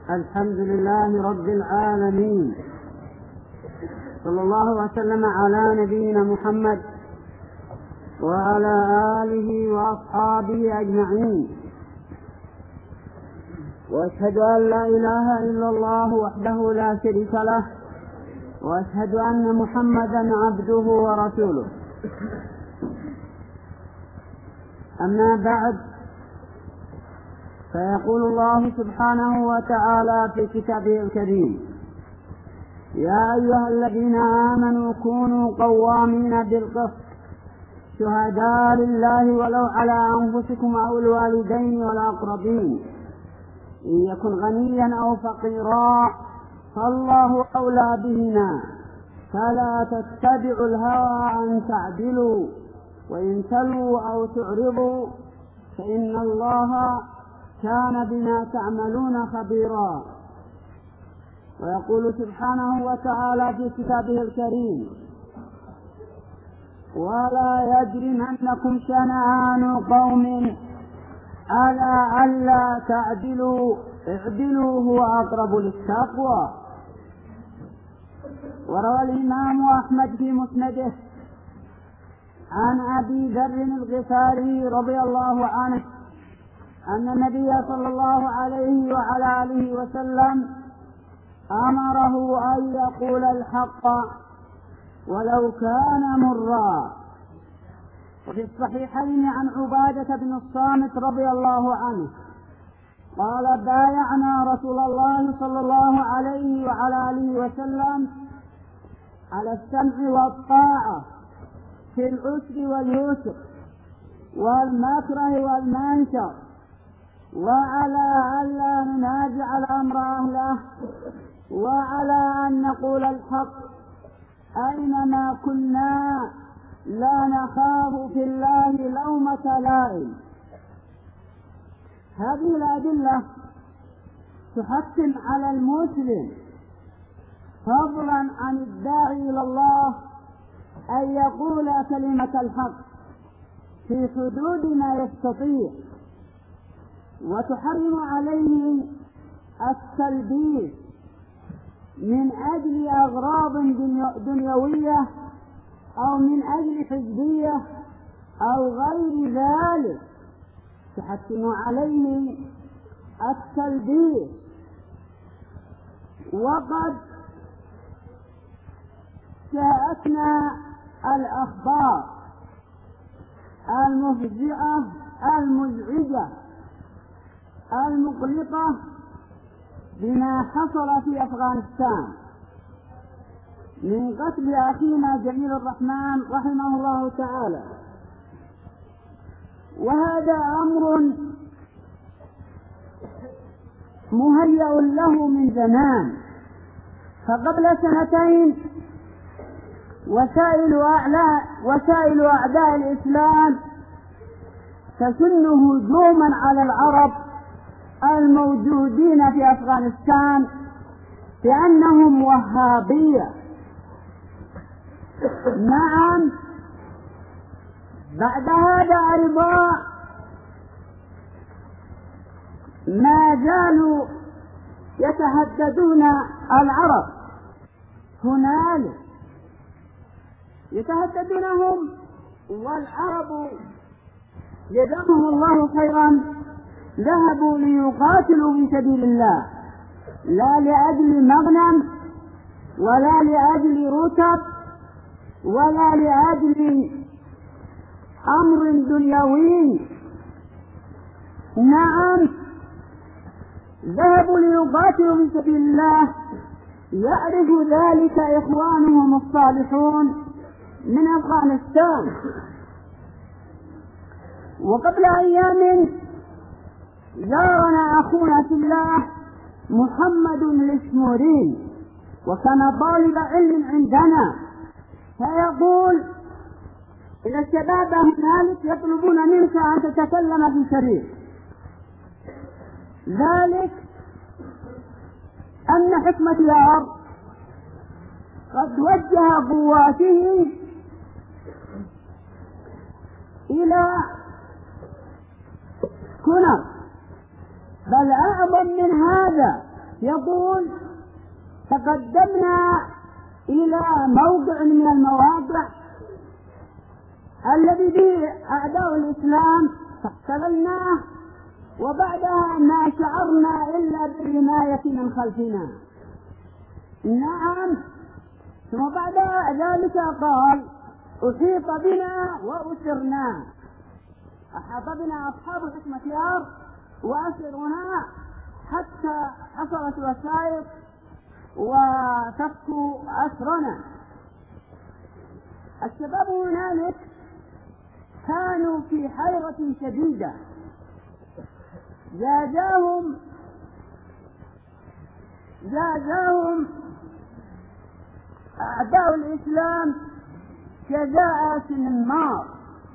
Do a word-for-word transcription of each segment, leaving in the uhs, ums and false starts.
الحمد لله رب العالمين، صلى الله وسلم على نبينا محمد وعلى آله وأصحابه أجمعين، وأشهد أن لا إله إلا الله وحده لا شريك له، وأشهد أن محمدا عبده ورسوله. أما بعد، فيقول الله سبحانه وتعالى في كتابه الكريم: يا أيها الذين آمنوا كونوا قوامين بالقسط شهداء لله ولو على أنفسكم أو الوالدين والأقربين إن يكن غنيا أو فقيرا فالله أولى بهما فلا تتبعوا الهوى أن تعدلوا وإن تلووا أو تعرضوا فإن الله كان بما تعملون خبيرا. ويقول سبحانه وتعالى في كتابه الكريم: ولا يجرمنكم شنآن قوم على ألا تعدلوا اعدلوا هو أقرب للتقوى. وروى الإمام أحمد في مسنده عن أبي ذر الغفاري رضي الله عنه أن النبي صلى الله عليه وعلى آله وسلم أمره أن يقول الحق ولو كان مرا. وفي الصحيحين عن عبادة بن الصامت رضي الله عنه قال: بايعنا رسول الله صلى الله عليه وعلى آله وسلم على السمع والطاعة في العسر واليسر والمكره والمنكر، وعلى ألا ننازع الأمر أهله، وعلى أن نقول الحق أينما كنا لا نخاف في الله لومة لائم. هذه الأدلة تحتم على المسلم فضلا عن الداعي إلى الله أن يقول كلمة الحق في حدود ما يستطيع، وتحرم عليه التلبيس من أجل أغراض دنيوية أو من أجل حزبية أو غير ذلك، تحتم عليه التلبيس. وقد جاءتنا الأخبار المفزعة المزعجة المقلقة بما حصل في أفغانستان من قتل أخينا جميل الرحمن رحمه الله تعالى، وهذا أمر مهيأ له من زمان. فقبل سنتين وسائل أعلى وسائل أعداء الإسلام تسن هجوما على العرب الموجودين في أفغانستان بأنهم وهابية. نعم، بعد هذا أيضا ما زالوا يتهددون العرب هنالك، يتهددونهم، والعرب جزاهم الله خيرا ذهبوا ليقاتلوا في سبيل الله، لا لأجل مغنم ولا لأجل رتب ولا لأجل أمر دنيوي. نعم، ذهبوا ليقاتلوا في سبيل الله، يعرف ذلك إخوانهم الصالحون من أفغانستان. وقبل أيام زارنا أخونا في الله محمد الإسموري، وكان طالب علم عندنا، فيقول: إن الشباب هنالك يطلبون منك أن تتكلم في شريك، ذلك أن حكمة الأرض قد وجه قواته إلى كنر، بل أعظم من هذا، يقول تقدمنا إلى موضع من المواضع الذي به أعداء الإسلام فاحتللناه، وبعدها ما شعرنا إلا بالحماية من خلفنا. نعم. ثم بعد ذلك قال أحيط بنا وأسرنا، أحاط بنا أصحاب حكمة يار وأسرنا حتى حصلت وسائط وفكوا أسرنا. الشباب هنالك كانوا في حيرة شديدة، جازاهم جازاهم أعداء الإسلام جزاء النار.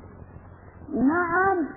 نعم.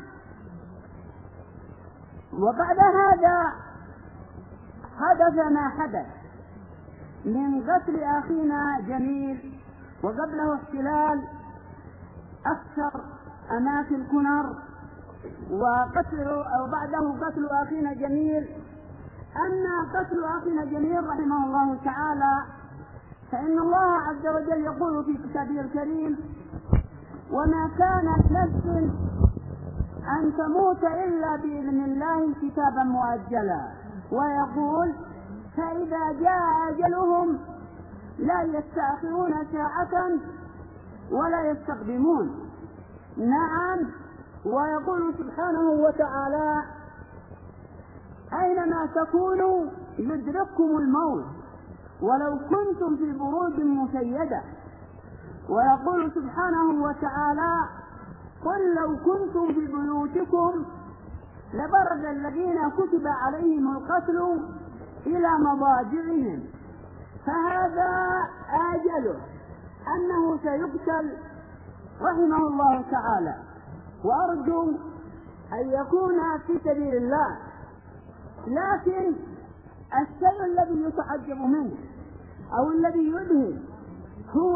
وبعد هذا حدث ما حدث من قتل أخينا جميل، وقبله احتلال أكثر أماكن كنر، وقتله أو بعده قتل أخينا جميل. أما قتل أخينا جميل رحمه الله تعالى فإن الله عز وجل يقول في كتابه الكريم: وما كانت نفس أن تموت إلا بإذن الله كتابا مؤجلا، ويقول: فإذا جاء أجلهم لا يستأخرون ساعة ولا يستقدمون. نعم. ويقول سبحانه وتعالى: أينما تكونوا يدرككم الموت ولو كنتم في بروج مشيدة. ويقول سبحانه وتعالى: قل لو كنتم في بيوتكم لبرز الذين كتب عليهم القتل إلى مضاجعهم، فهذا آجله أنه سيقتل رحمه الله تعالى. وأرجو أن يكون في سبيل الله. لكن الشيء الذي يتعجب منه أو الذي يذهل هو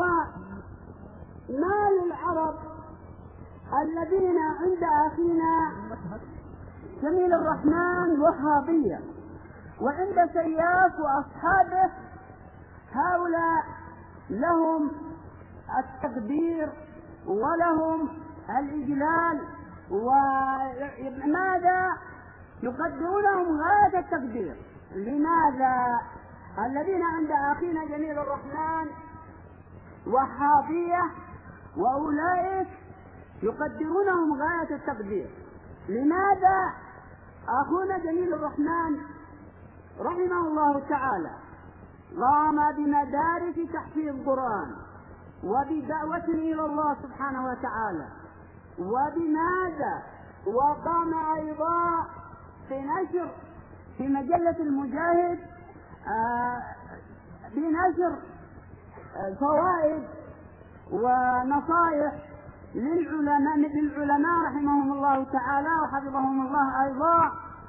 مال العرب الذين عند أخينا جميل الرحمن وهابية، وعند سياف وأصحابه هؤلاء لهم التقدير ولهم الإجلال، وماذا يقدرونهم غاية التقدير. لماذا؟ الذين عند أخينا جميل الرحمن وحافية وأولئك يقدرونهم غاية التقدير. لماذا؟ أخونا جميل الرحمن رحمه الله تعالى قام بمدارس تحفيظ القرآن وبدعوة إلى الله سبحانه وتعالى. وبماذا؟ وقام أيضا في نشر في مجلة المجاهد آه بنشر فوائد ونصائح للعلماء للعلماء رحمهم الله تعالى وحفظهم الله أيضا.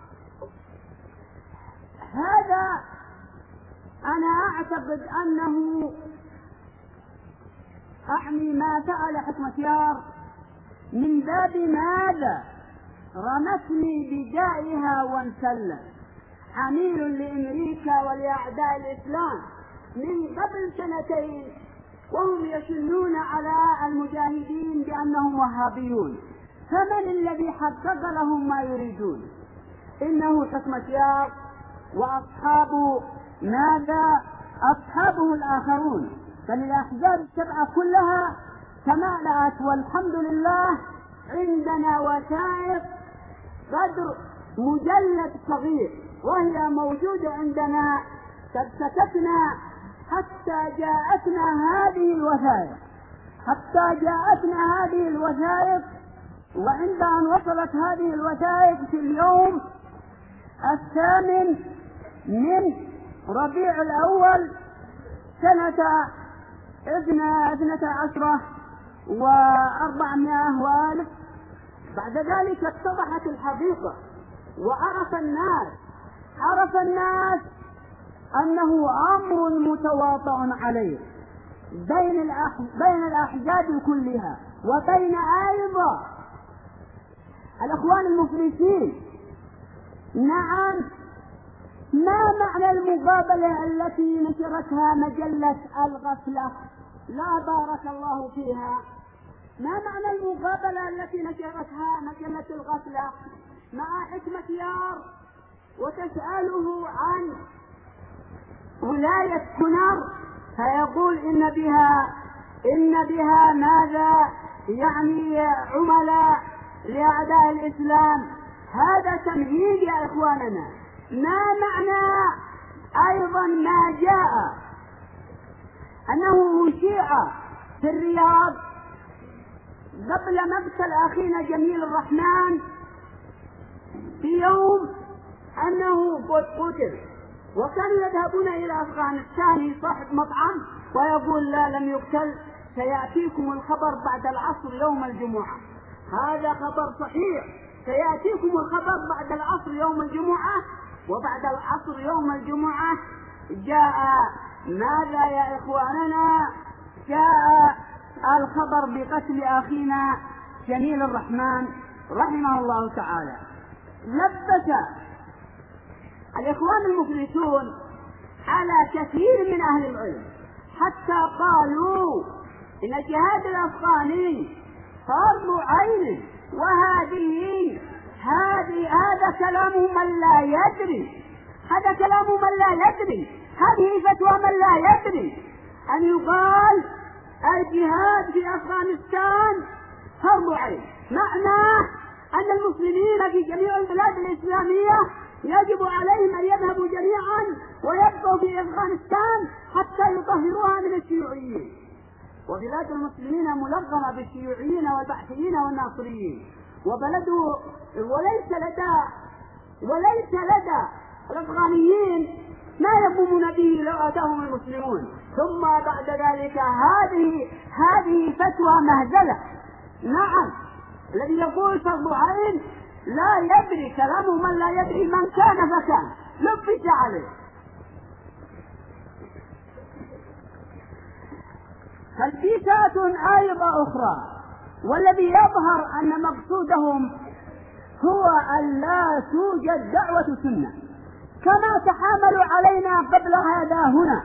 هذا أنا أعتقد أنه أعني ما فعل حكمة يار من باب ماذا؟ رمتني بدائها وانسلت، حميل لأمريكا ولأعداء الإسلام من قبل سنتين وهم يشنون على المجاهدين بأنهم وهابيون. فمن الذي حقق لهم ما يريدون؟ إنه حكمة يار وأصحاب ماذا؟ أصحابه الآخرون. فالأحزاب السبعة كلها تمالأت، والحمد لله عندنا وثائق قدر مجلد صغير وهي موجودة عندنا. قد سكتنا حتى جاءتنا هذه الوثائق حتى جاءتنا هذه الوثائق وعند أن وصلت هذه الوثائق في اليوم الثامن من ربيع الأول سنة اثنتا عشرة وأربعمائة وألف. بعد ذلك اتضحت الحقيقة وعرف الناس عرف الناس أنه أمر متواطئ عليه بين الأح... بين الأحزاب كلها وبين أيضا الأخوان المفلسين. نعم. ما معنى المقابلة التي نشرتها مجلة الغفلة؟ لا بارك الله فيها. ما معنى المقابلة التي نشرتها مجلة الغفلة مع حكمة يار وتسأله عن ولاية كنر، فيقول إن بها إن بها ماذا؟ يعني عملاء لأعداء الإسلام. هذا تمهيد يا إخواننا. ما معنى أيضا ما جاء أنه أشيع في الرياض قبل مقتل أخينا جميل الرحمن في يوم أنه قتل، وكانوا يذهبون إلى أفغانستان صاحب مطعم ويقول لا لم يقتل، سيأتيكم الخبر بعد العصر يوم الجمعة. هذا خبر صحيح، سيأتيكم الخبر بعد العصر يوم الجمعة. وبعد العصر يوم الجمعة جاء ماذا يا إخواننا؟ جاء الخبر بقتل أخينا جميل الرحمن رحمه الله تعالى. لبس الإخوان المفلسون على كثير من أهل العلم حتى قالوا إن الجهاد الأفغاني فرض عين، وهذه هذه هذا كلام من لا يدري، هذا كلام من لا يدري، هذه فتوى من لا يدري أن يقال الجهاد في أفغانستان فرض عين، معناه أن المسلمين في جميع البلاد الإسلامية يجب عليهم أن يذهبوا جميعا ويبقوا في أفغانستان حتى يطهروها من الشيوعيين. وبلاد المسلمين ملغمة بالشيوعيين والبعثيين والناصريين، وبلده وليس لدى وليس لدى الأفغانيين ما يقومون به لو أتاهم المسلمون. ثم بعد ذلك هذه هذه فتوى مهزلة. نعم، الذي يقول فرض عين لا يدري، كلامه من لا يدري، من كان فكان، لبس عليه. تلبيسات أيضا أخرى، والذي يظهر أن مقصودهم هو أن لا توجد دعوة سنة كما تحاملوا علينا قبل هذا هنا.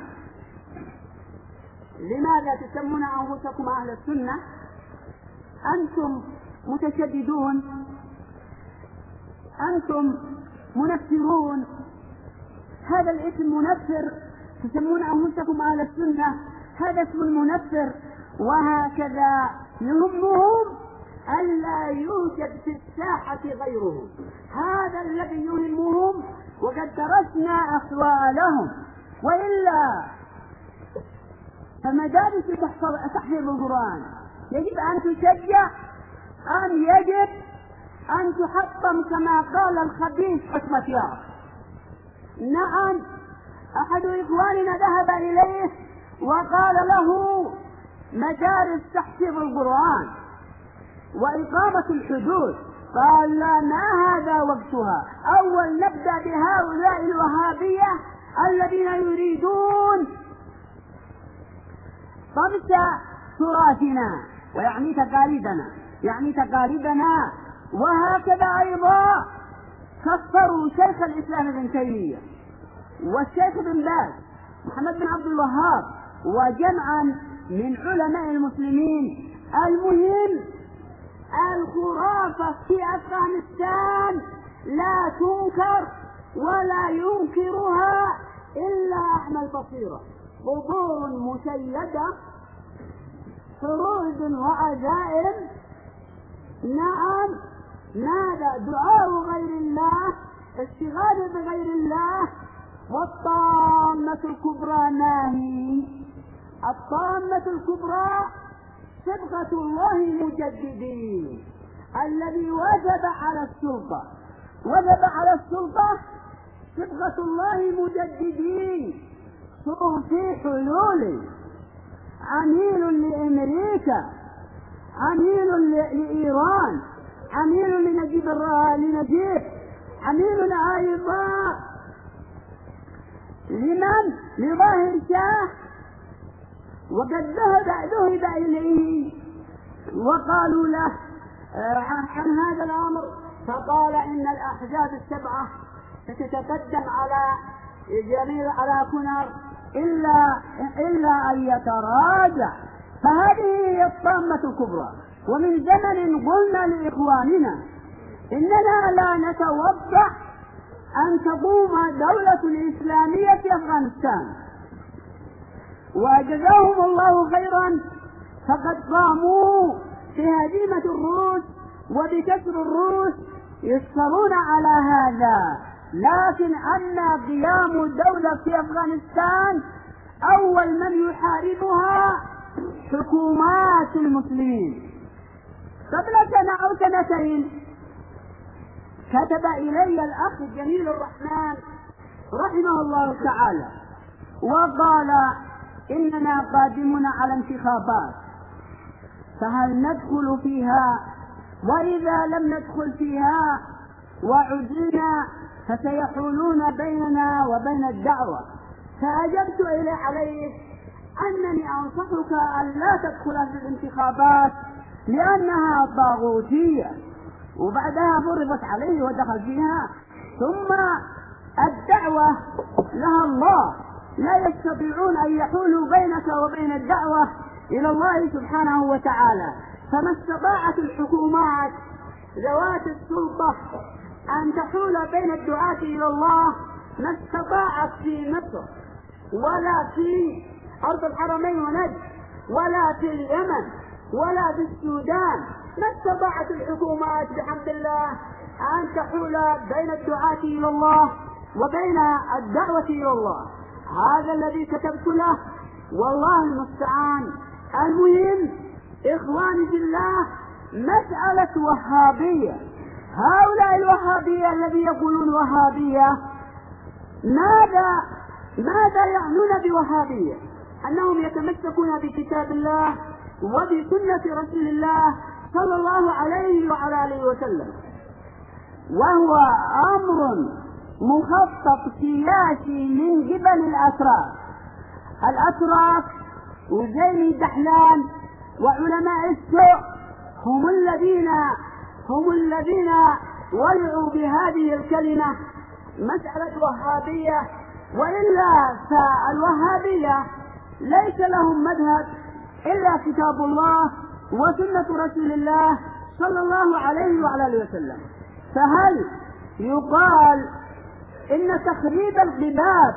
لماذا تسمون أنفسكم أهل السنة؟ أنتم متشددون، أنتم منفرون، هذا الاسم منفر، تسمون أنفسكم أهل السنة، هذا اسم المنفر. وهكذا يهمهم ألا يوجد في الساحة غيرهم، هذا الذي يهمهم، وقد درسنا أحوالهم. وإلا فمدارس تحفيظ القرآن يجب أن تشجع، أن يجب أن تحطم كما قال الخبيث حكمة يار. نعم، أحد إخواننا ذهب إليه وقال له مدارس تحفيظ القرآن وإقامة الحدود، قال لا، ما هذا وقتها، أول نبدأ بهؤلاء الوهابية الذين يريدون طمس تراثنا، ويعني تقاليدنا، يعني تقاليدنا. وهكذا أيضا كفروا شيخ الإسلام ابن تيمية والشيخ بن باز محمد بن عبد الوهاب وجمعا من علماء المسلمين. المهم الخرافة في أفغانستان لا تنكر ولا ينكرها إلا أعمى البصيرة، قبور مشيدة، فروض وعزائم. نعم، ماذا؟ دعاء غير الله، اشتغال بغير الله. والطامة الكبرى ما هي؟ الطامة الكبرى صبغة الله المجددين الذي وجب على السلطة، وجب على السلطة صبغة الله المجددين. في حلول عميل لأمريكا، عميل لإيران، عميل لنجيب لنجيب عميل أيضا لمن؟ لظاهر شاه. وقد ذهب ذهب إليه وقالوا له عن هذا الأمر، فقال إن الأحزاب السبعة ستتقدم على جميل على كنر إلا, إلا أن يتراجع. فهذه هي الطامة الكبرى. ومن زمن قلنا لإخواننا إننا لا نتوقع أن تقوم دولة الإسلامية في أفغانستان، وجزاهم الله خيرا، فقد قاموا بهزيمة الروس وبكسر الروس، يشكرون على هذا. لكن أن قيام الدولة في أفغانستان أول من يحاربها حكومات المسلمين. قبل سنة أو سنتين كتب إلي الأخ جميل الرحمن رحمه الله تعالى وقال إننا قادمون على انتخابات، فهل ندخل فيها؟ وإذا لم ندخل فيها وعدنا فسيحولون بيننا وبين الدعوة. فأجبت إليه عليه أنني أنصحك أن لا تدخل في الانتخابات لأنها طاغوتية، وبعدها فرضت عليه ودخل فيها. ثم الدعوة لها الله، لا يستطيعون أن يحولوا بينك وبين الدعوة إلى الله سبحانه وتعالى. فما استطاعت الحكومات ذوات السلطة أن تحول بين الدعاة إلى الله، ما استطاعت في مصر ولا في أرض الحرمين ونجد ولا في اليمن ولا في السودان. ما استطاعت الحكومات بحمد الله أن تحول بين الدعاة إلى الله وبين الدعوة إلى الله. هذا الذي كتبت له، والله المستعان. المهم إخواني في الله، مسألة وهابية، هؤلاء الوهابية الذي يقولون وهابية، ماذا ماذا يعنون بوهابية؟ أنهم يتمسكون بكتاب الله وبسنة رسول الله صلى الله عليه وعلى آله وسلم، وهو أمر مخطط سياسي من قبل الأتراك. الأتراك وزين الدحلان وعلماء السوء هم الذين هم الذين ولعوا بهذه الكلمة مسألة وهابية. وإلا فالوهابية ليس لهم مذهب إلا كتاب الله وسنة رسول الله صلى الله عليه وعلى آله وسلم. فهل يقال إن تخريب القباب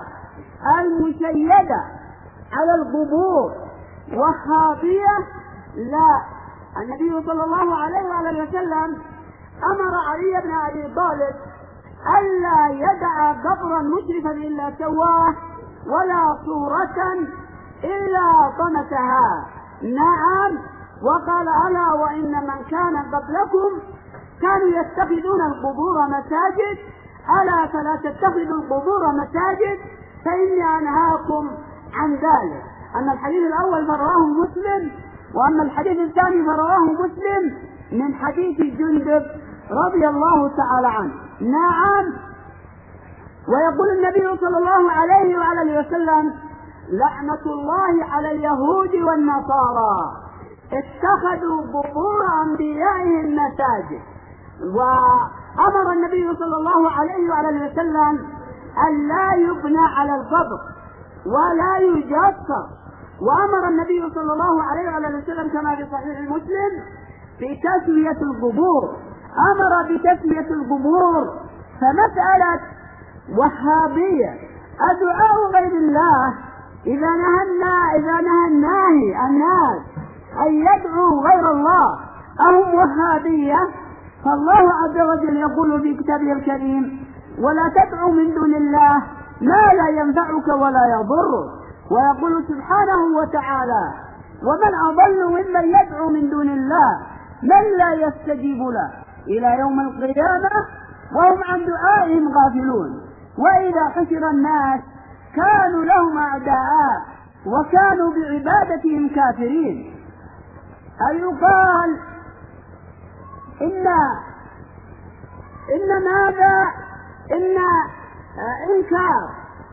المشيدة على القبور وهابية؟ لا. النبي صلى الله عليه وعلى آله وسلم أمر علي بن أبي طالب ألا يدع قبرا مشرفا إلا سواه ولا صورة إلا طمسها. نعم. وقال ألا وإن من كان قبلكم كانوا يتخذون القبور مساجد، ألا فلا تتخذوا القبور مساجد فإني أنهاكم عن ذلك. أما الحديث الأول فرواه مسلم، وأما الحديث الثاني فرواه مسلم من حديث جندب رضي الله تعالى عنه. نعم. ويقول النبي صلى الله عليه وعلى آله وسلم لعنة الله على اليهود والنصارى اتخذوا قبور أنبيائهم مساجد. وأمر النبي صلى الله عليه وعلى آله وسلم أن لا يبنى على القبر ولا يجسر. وأمر النبي صلى الله عليه وعلى آله وسلم كما في صحيح مسلم بتسوية القبور، أمر بتسوية القبور. فمسألة وهابية أدعاء غير الله، إذا نهى إذا نهى الناهي الناس أن يدعوا غير الله أهم وهابية، فالله عز وجل يقول في كتابه الكريم ولا تدعوا من دون الله ما لا ينفعك ولا يضرك. ويقول سبحانه وتعالى ومن أضل ممن يدعو من دون الله من لا يستجيب له إلى يوم القيامة وهم عن دعائهم غافلون. وإذا حشر الناس كانوا لهم أعداء وكانوا بعبادتهم كافرين. أي يقال إن إن ماذا إن إنكار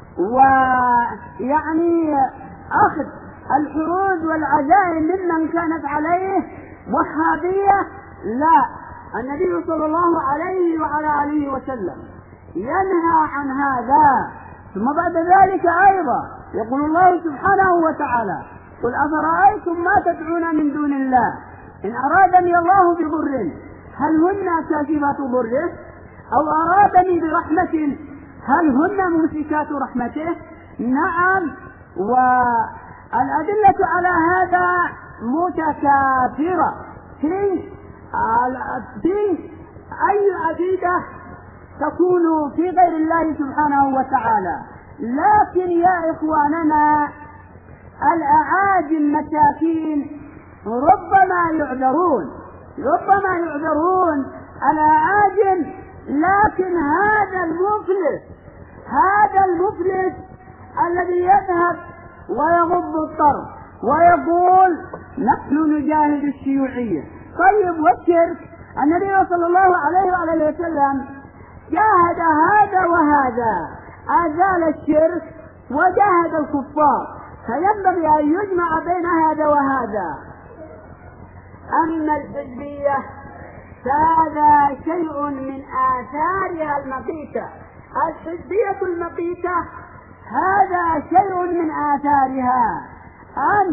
ويعني أخذ الحروج والعزائم ممن كانت عليه وهابية. لا. النبي صلى الله عليه وعلى آله وسلم ينهى عن هذا. ثم بعد ذلك أيضا يقول الله سبحانه وتعالى: قل أفرأيتم ما تدعون من دون الله إن أرادني الله بضر هل هن كاشفات ضره أو أرادني برحمة هل هن ممسكات رحمته؟ نعم، والأدلة على هذا متكاثرة في في أي عقيدة تكون في غير الله سبحانه وتعالى. لكن يا إخواننا الأعاجم مساكين ربما يعذرون ربما يعذرون الأعاجم، لكن هذا المفلس هذا المفلس الذي يذهب ويغض الطرف ويقول نحن نجاهد الشيوعية. طيب والشرك؟ النبي صلى الله عليه وآله وسلم جاهد هذا وهذا، أزال الشرك وجاهد الكفار، فينبغي أن يجمع بين هذا وهذا. أما الحزبية فهذا شيء من آثارها المقيتة، الحزبية المقيتة هذا شيء من آثارها أن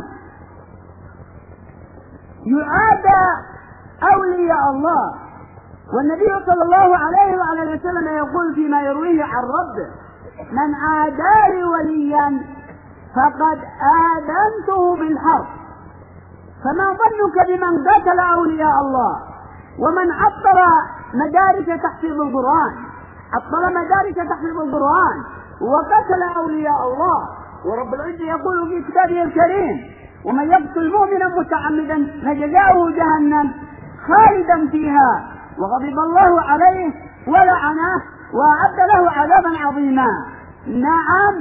يعاد أولياء الله. والنبي صلى الله عليه وعلى وسلم يقول فيما يرويه عن ربه: من عادى لي وليا فقد آذنته بالحرب. فما ظنك بمن قتل أولياء الله ومن عطل مدارس تحفيظ القرآن عطل مدارس تحفيظ القرآن وقتل أولياء الله؟ ورب العزة يقول في كتابه الكريم: ومن يقتل مؤمنا متعمدا فجزاؤه جهنم خالدا فيها وغضب الله عليه ولعنه وأعد له عذابا عظيما. نعم،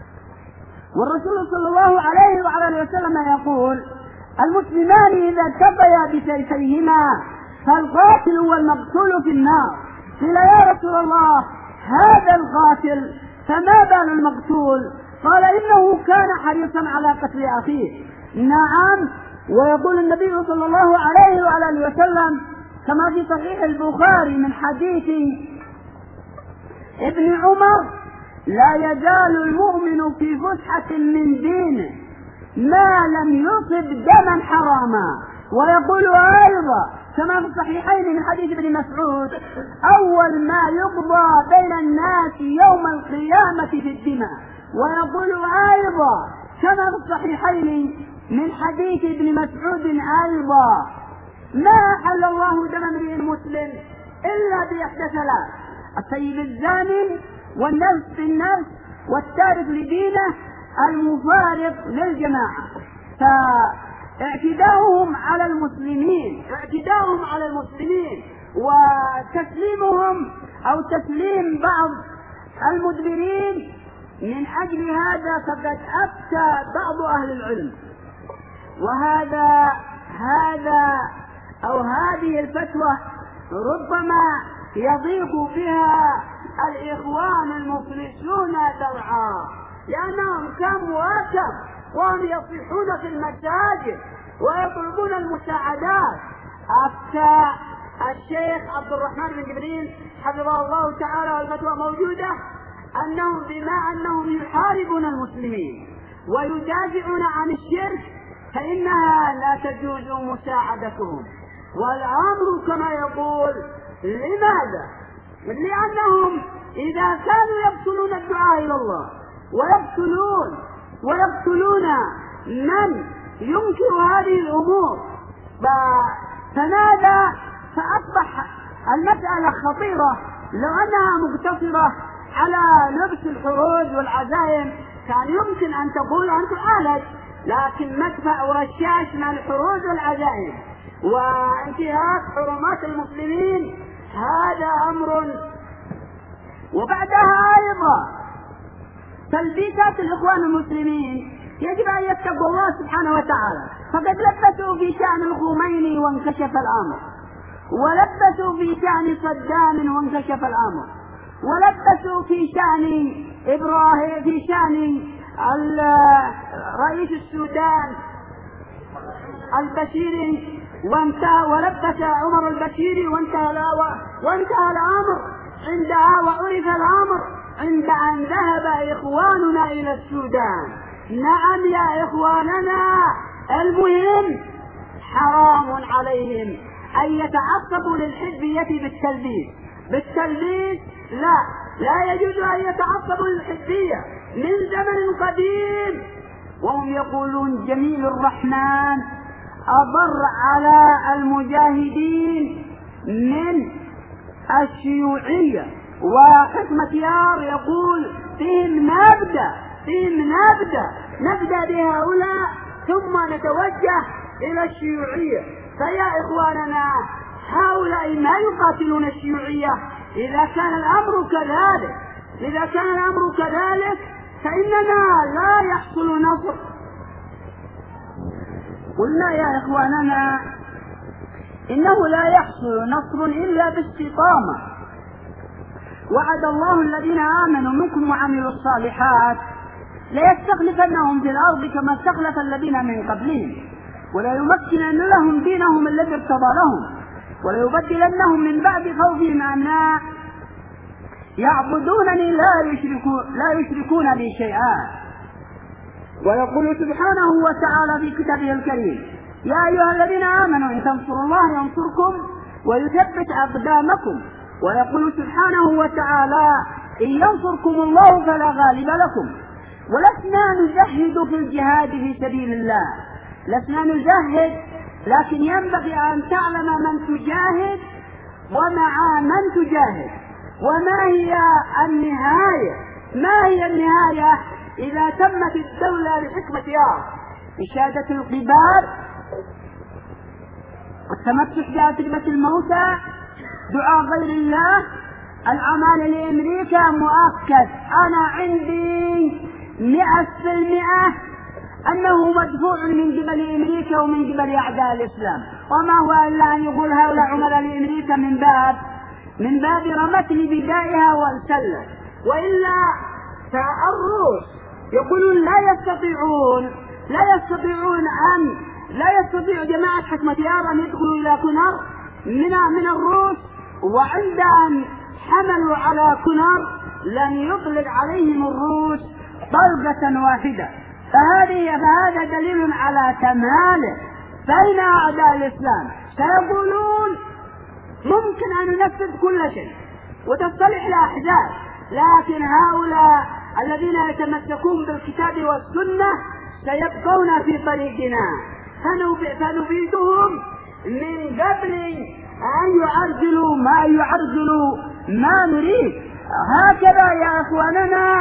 والرسول صلى الله عليه وعلى وسلم يقول: المسلمان إذا التقيا بسيفيهما فالقاتل والمقتول في النار. قيل: يا رسول الله هذا القاتل فما بال المقتول؟ قال: إنه كان حريصا على قتل أخيه. نعم، ويقول النبي صلى الله عليه وآله وسلم كما في صحيح البخاري من حديث ابن عمر: لا يزال المؤمن في فسحة من دينه ما لم يصب دما حراما. ويقول أيضا كما في الصحيحين من حديث ابن مسعود: أول ما يقضى بين الناس يوم القيامة في الدماء. ويقول أيضا كما في الصحيحين من حديث ابن مسعود أيضا: ما أحل الله دم امرئ مسلم إلا بإحدى ثلاث: السيد الزاني والنفس بالنفس والتارك لدينه المفارق للجماعة. فاعتداؤهم على المسلمين اعتداؤهم على المسلمين وتسليمهم أو تسليم بعض المدبرين، من أجل هذا فقد أفتى بعض أهل العلم، وهذا هذا أو هذه الفتوى ربما يضيق بها الإخوان المفلسون درعا، لأنهم كانوا واكب وهم يصيحون في المساجد ويطلبون المساعدات. أفتى الشيخ عبد الرحمن بن جبريل حفظه الله تعالى والفتوى موجودة أنهم بما أنهم يحاربون المسلمين ويدافعون عن الشرك فإنها لا تجوز مساعدتهم. والأمر كما يقول: لماذا؟ لأنهم إذا كانوا يقتلون الدعاء إلى الله ويقتلون ويقتلون من ينكر هذه الأمور، فماذا؟ فأصبح المسألة خطيرة. لو أنها مقتصرة على لبس الحروج والعزائم كان يمكن أن تقول أن تعالج، لكن مدفع ورشاش من الحروج والعزائم وانتهاك حرمات المسلمين هذا أمر. وبعدها أيضا تلبيسات الإخوان المسلمين يجب أن يتقوا الله سبحانه وتعالى، فقد لبسوا في شأن الخميني وانكشف الأمر، ولبسوا في شأن صدام وانكشف الأمر، ولبسوا في شأن إبراهيم في شأن رئيس السودان البشير وانتهى، ولبس عمر البشير وانتهى وانتهى الأمر عندها وعرف الأمر عند أن ذهب إخواننا إلى السودان. نعم يا إخواننا، المهم حرام عليهم أن يتعصبوا للحزبية بالتلبيس. بالتلبيس لا لا يجوز أن يتعصبوا للحزبية من زمن قديم، وهم يقولون جميل الرحمن أضر على المجاهدين من الشيوعية، وحكمة يار يقول فيهم نبدأ فيهم نبدأ نبدأ بهؤلاء ثم نتوجه إلى الشيوعية. فيا إخواننا، هؤلاء ما يقاتلون الشيوعية. إذا كان الأمر كذلك إذا كان الأمر كذلك فإننا لا يحصل نصر. قلنا يا إخواننا إنه لا يحصل نصر إلا باستقامة. وعد الله الذين آمنوا منكم وعملوا الصالحات ليستخلفنهم في الأرض كما استخلف الذين من قبلهم وليمكنن لهم دينهم الذي ارتضى لهم وليبدلنهم من بعد خوفهم أمنا يعبدونني لا يشركون لا يشركون بي شيئا. ويقول سبحانه وتعالى في كتابه الكريم: يا أيها الذين آمنوا إن تنصروا الله ينصركم ويثبت أقدامكم. ويقول سبحانه وتعالى: إن ينصركم الله فلا غالب لكم. ولسنا نجهد في الجهاد في سبيل الله، لسنا نجهد، لكن ينبغي أن تعلم من تجاهد ومع من تجاهد، وما هي النهاية. ما هي النهاية إذا تمت الدولة لحكمة يار إشادة القباب والتمسك بأتبة الموتى، دعاء غير الله، الأمان لأمريكا مؤكد. أنا عندي مئة في المئة أنه مدفوع من قبل أمريكا ومن قبل أعداء الإسلام، وما هو إلا أن يقول هؤلاء عملاء لأمريكا من باب من باب رمتني بدائها وانسلت. وإلا فالروس يقولون لا يستطيعون لا يستطيعون أن لا يستطيع جماعة حكمة يار أن يدخلوا إلى كونر من من الروس، وعند أن حملوا على كونر لن يطلق عليهم الروس طلقة واحدة. فهذه فهذا دليل على كماله. فإن أعداء الإسلام سيقولون ممكن أن ننفذ كل شيء وتصطلح الأحزاب، لكن هؤلاء الذين يتمسكون بالكتاب والسنة سيبقون في طريقنا، فنبيدهم من قبل أن يعرجلوا ما يعرجلوا ما نريد. هكذا يا أخواننا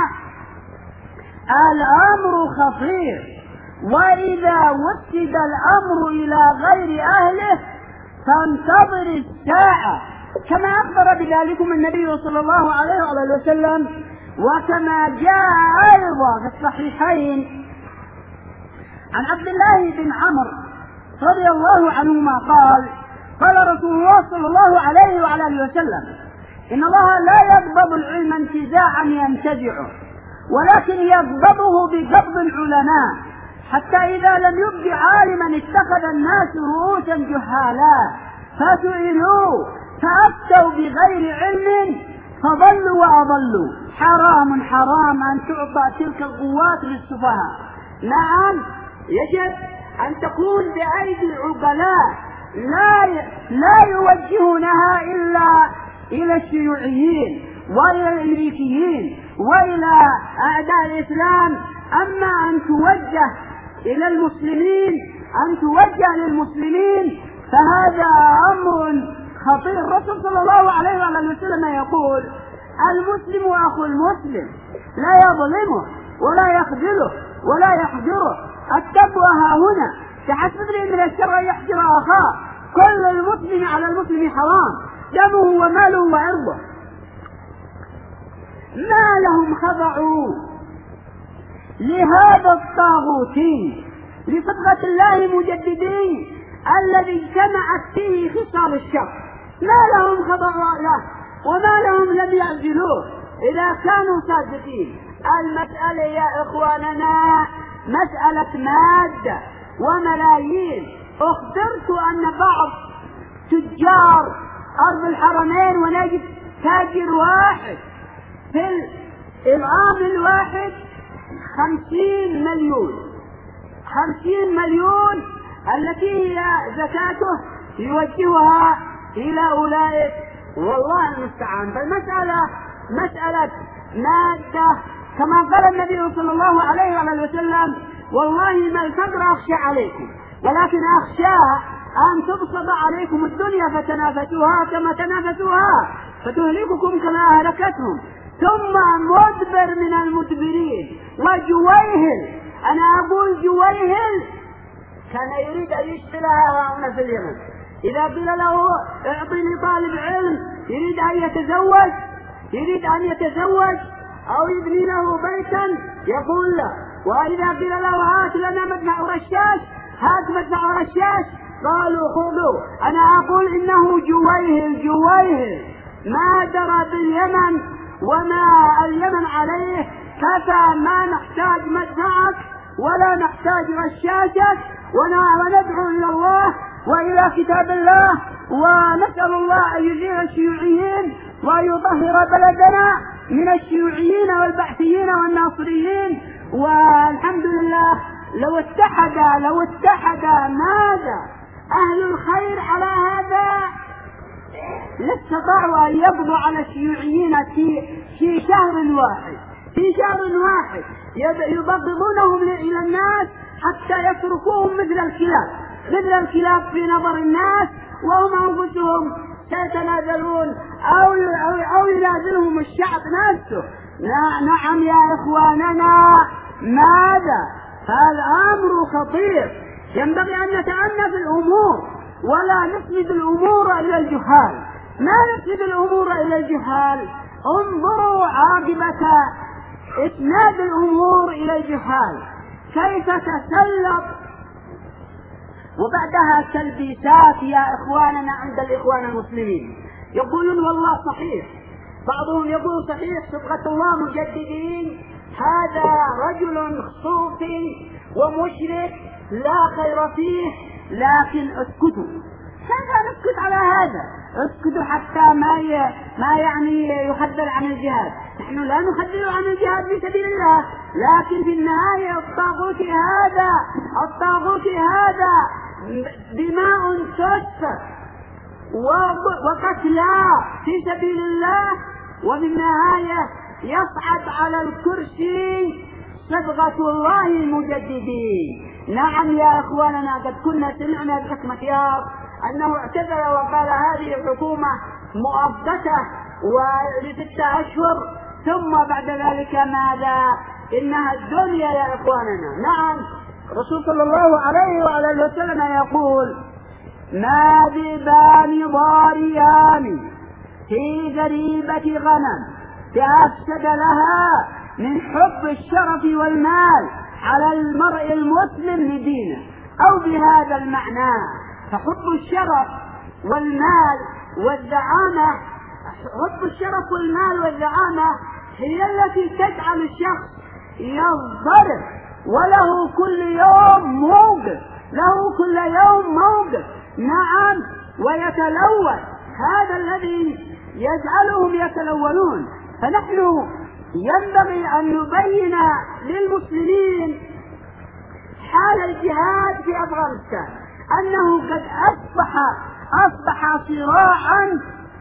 الأمر خطير، وإذا وسد الأمر إلى غير أهله فانتظر الساعة، كما أخبر بذلكم النبي صلى الله عليه وسلم، وكما جاء أيضا في الصحيحين عن عبد الله بن عمرو رضي الله عنهما قال: قال رسول الله صلى الله عليه وعلى آله وسلم: إن الله لا يقبض العلم انتزاعا ينتزعه، ولكن يقبضه بقبض العلماء، حتى إذا لم يبق عالما اتخذ الناس رؤوسا جهالا فسئلوا فأفتوا بغير علم فضلوا وأضلوا. حرام حرام أن تعطى تلك القوات للسفهاء. نعم، يجب أن تكون بأيدي العقلاء، لا لا يوجهونها إلا إلى الشيوعيين وإلى الأمريكيين وإلى أعداء الإسلام. أما أن توجه إلى المسلمين أن توجه للمسلمين فهذا أمر خطير. الرسول صلى الله عليه وسلم يقول: المسلم أخو المسلم، لا يظلمه ولا يخذله ولا يحجره. التقوى ها هنا، تحسب لي من الشر يحجر أخاه. كل المسلم على المسلم حرام، دمه وماله وعرضه. ما لهم خضعوا لهذا الطاغوتين لصبغة الله مجددين الذي اجتمعت فيه خصال الشر. ما لهم خضعوا له وما لهم لم يعزلوه إذا كانوا صادقين. المسألة يا إخواننا مسألة مادة وملايين. أخبرت أن بعض تجار أرض الحرمين ونجد تاجر واحد في العام الواحد خمسين مليون خمسين مليون التي هي زكاته يوجهها إلى أولئك، والله المستعان. فالمسألة مسألة مادة، كما قال النبي صلى الله عليه وسلم: والله ما الفقر أخشى عليكم، ولكن أخشى أن تبسط عليكم الدنيا فتنافسوها كما تنافسوها فتهلككم كما أهلكتهم. ثم مدبر من المدبرين وجويهل، أنا أقول جويهل كان يريد أن يشتغلها هنا في اليمن. إذا قيل له اعطني طالب علم يريد أن يتزوج يريد أن يتزوج أو يبني له بيتا يقول لا. وإذا قيل له هات لنا مدفع رشاش هات مدفع رشاش قالوا خذوا. أنا أقول إنه جويهل جويهل ما درى باليمن وما اليمن عليه، كفى ما نحتاج مدفعك ولا نحتاج رشاشك، وندعو إلى الله وإلى كتاب الله، ونسأل الله أن يزيل الشيوعيين ويطهر بلدنا من الشيوعيين والبعثيين والناصريين. والحمد لله لو اتحد لو اتحد ماذا أهل الخير على هذا لاستطاعوا أن يقضوا على الشيوعيين في في شهر واحد في شهر واحد يبغضونهم إلى الناس حتى يتركوهم مثل الكلاب مثل الكلاب في نظر الناس، وهم أنفسهم سيتنازلون أو أو ينازلهم الشعب نفسه. نعم يا إخواننا، ماذا؟ هذا أمر خطير، ينبغي أن نتعنى في الأمور ولا نسند الأمور إلى الجهال. ما نسند الأمور إلى الجهال، انظروا عاقبة إسناد الأمور إلى الجهال كيف تسلط، وبعدها تلبيسات يا إخواننا عند الإخوان المسلمين. يقولون والله صحيح، بعضهم يقول صحيح صبغة الله مجددين، هذا رجل صوفي ومشرك لا خير فيه، لكن اسكتوا. كيف نسكت على هذا؟ اسكتوا حتى ما ي... ما يعني يخذل عن الجهاد. نحن لا نخذل عن الجهاد في سبيل الله، لكن في النهاية الطاغوت هذا الطاغوت هذا دماء تسفك وقتلى في سبيل الله، وفي النهاية يصعد على الكرسي صبغة الله المجددين. نعم يا إخواننا، قد كنا سمعنا بحكمة يار أنه اعتذر وقال هذه الحكومة مؤقتة ولستة أشهر، ثم بعد ذلك ماذا؟ إنها الدنيا يا إخواننا. نعم، الرسول صلى الله عليه وعلى وسلم يقول: ما ذئبان ضاريان في ذريبة غنم بأفسد لها من حب الشرف والمال على المرء المسلم لدينه، أو بهذا المعنى. فحب الشرف والمال والزعامة حب الشرف والمال والزعامة هي التي تجعل الشخص يضطرب وله كل يوم موقف له كل يوم موقف نعم، ويتلون. هذا الذي يجعلهم يتلونون. فنحن ينبغي أن نبين للمسلمين حال الجهاد في أفغانستان، أنه قد أصبح أصبح صراعا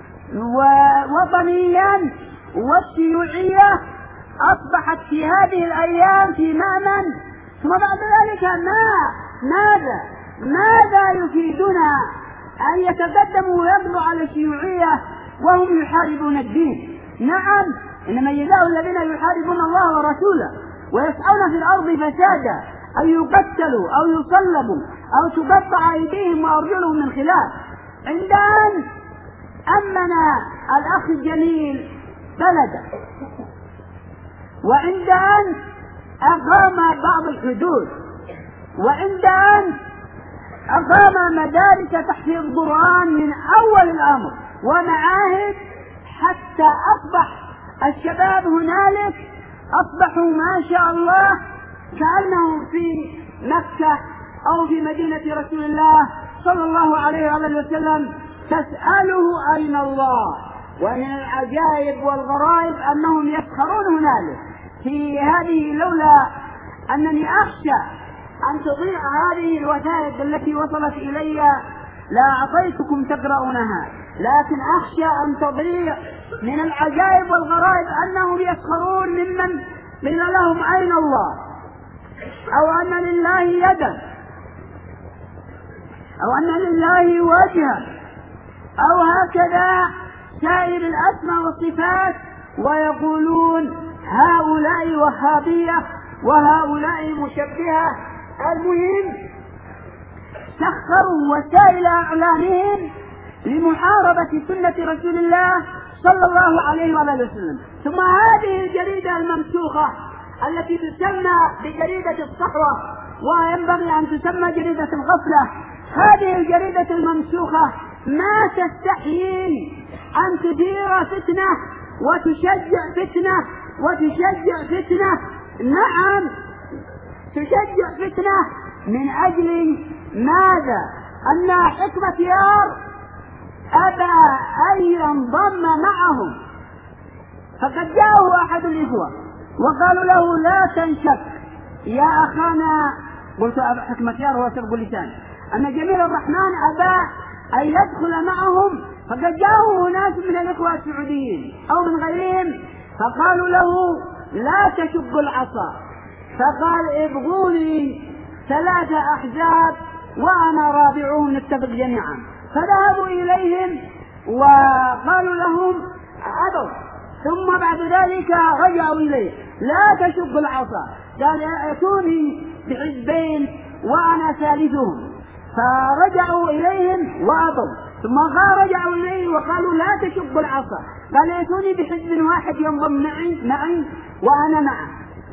وطنيا، والشيوعية أصبحت في هذه الأيام في مأمن. ثم بعد ذلك ما ماذا ماذا يفيدنا أن يتقدموا ويقضوا على الشيوعية وهم يحاربون الدين؟ نعم، إنما جزاء الذين يحاربون الله ورسوله ويسعون في الأرض فسادا أن يقتلوا أو يصلبوا أو تقطع أيديهم وأرجلهم من خلاف. عند أن أمن الأخ الجميل بلده، وعند أن أقام بعض الحدود، وعند أن أقام مدارس تحفيظ القرآن من أول الأمر ومعاهد، حتى أصبح الشباب هنالك أصبحوا ما شاء الله كأنهم في مكة أو في مدينة رسول الله صلى الله عليه وسلم. تسأله أين الله ومن العجائب والغرائب أنهم يسخرون هنالك في هذه، لولا أنني أخشى أن تضيع هذه الوثائق التي وصلت إلي لأعطيتكم تقرؤونها، لكن أخشى أن تضيع. من العجائب والغرائب أنهم يسخرون ممن قيل لهم أين الله، أو أن لله يدا، أو أن لله وجها، أو هكذا سائر الأسماء والصفات، ويقولون هؤلاء وهابية وهؤلاء مشبهة. المهم سخروا وسائل أعلامهم لمحاربة سنة رسول الله صلى الله عليه وآله وسلم. ثم هذه الجريدة الممسوخة التي تسمى بجريدة الصحوة، وينبغي أن تسمى جريدة الغفلة، هذه الجريدة الممسوخة ما تستحيي أن تثير فتنة وتشجع فتنة وتشجع فتنة نعم تشجع فتنة من أجل ماذا؟ أن حكمة يار أبى أن ينضم معهم، فقد جاءه أحد الإخوة وقالوا له لا تنشك يا أخانا، قلت حكمة يار هو سبق اللسان، أن جميل الرحمن أبى أن يدخل معهم، فقد جاءه ناس من الإخوة السعوديين أو من غيرهم فقالوا له لا تشق العصا، فقال ابغوني ثلاثة أحزاب وأنا رابعهم نتفق جميعا. فذهبوا إليهم وقالوا لهم أبوا، ثم بعد ذلك رجعوا إليه لا تشق العصا، قال ائتوني بحزبين وأنا ثالثهم، فرجعوا إليهم وأبوا، ثم رجعوا إليه وقالوا لا تشق العصا، قال ائتوني بحزب واحد ينضم معي معي وأنا معه.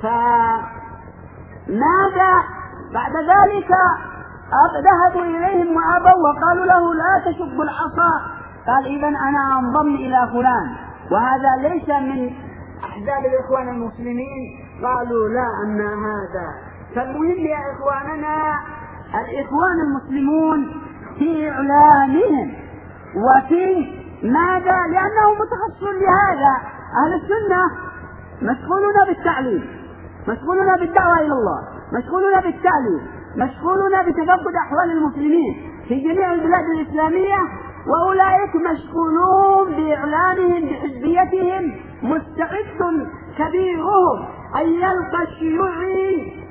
فماذا بعد ذلك ذهبوا إليهم وأبوا وقالوا له لا تشق العصا، قال إذن أنا أنضم إلى فلان وهذا ليس من أحزاب الإخوان المسلمين، قالوا لا أن هذا. فالمهم يا إخواننا الإخوان المسلمون في إعلامهم وفي ماذا، لأنهم متخصصون لهذا. أهل السنة مشغولون بالتعليم، مشغولون بالدعوة إلى الله، مشغولون بالتعليم، مشغولون بتفقد أحوال المسلمين في جميع البلاد الإسلامية، وأولئك مشغولون بإعلامهم بحزبيتهم. مستعد كبيرهم أن يلقى الشيوعي،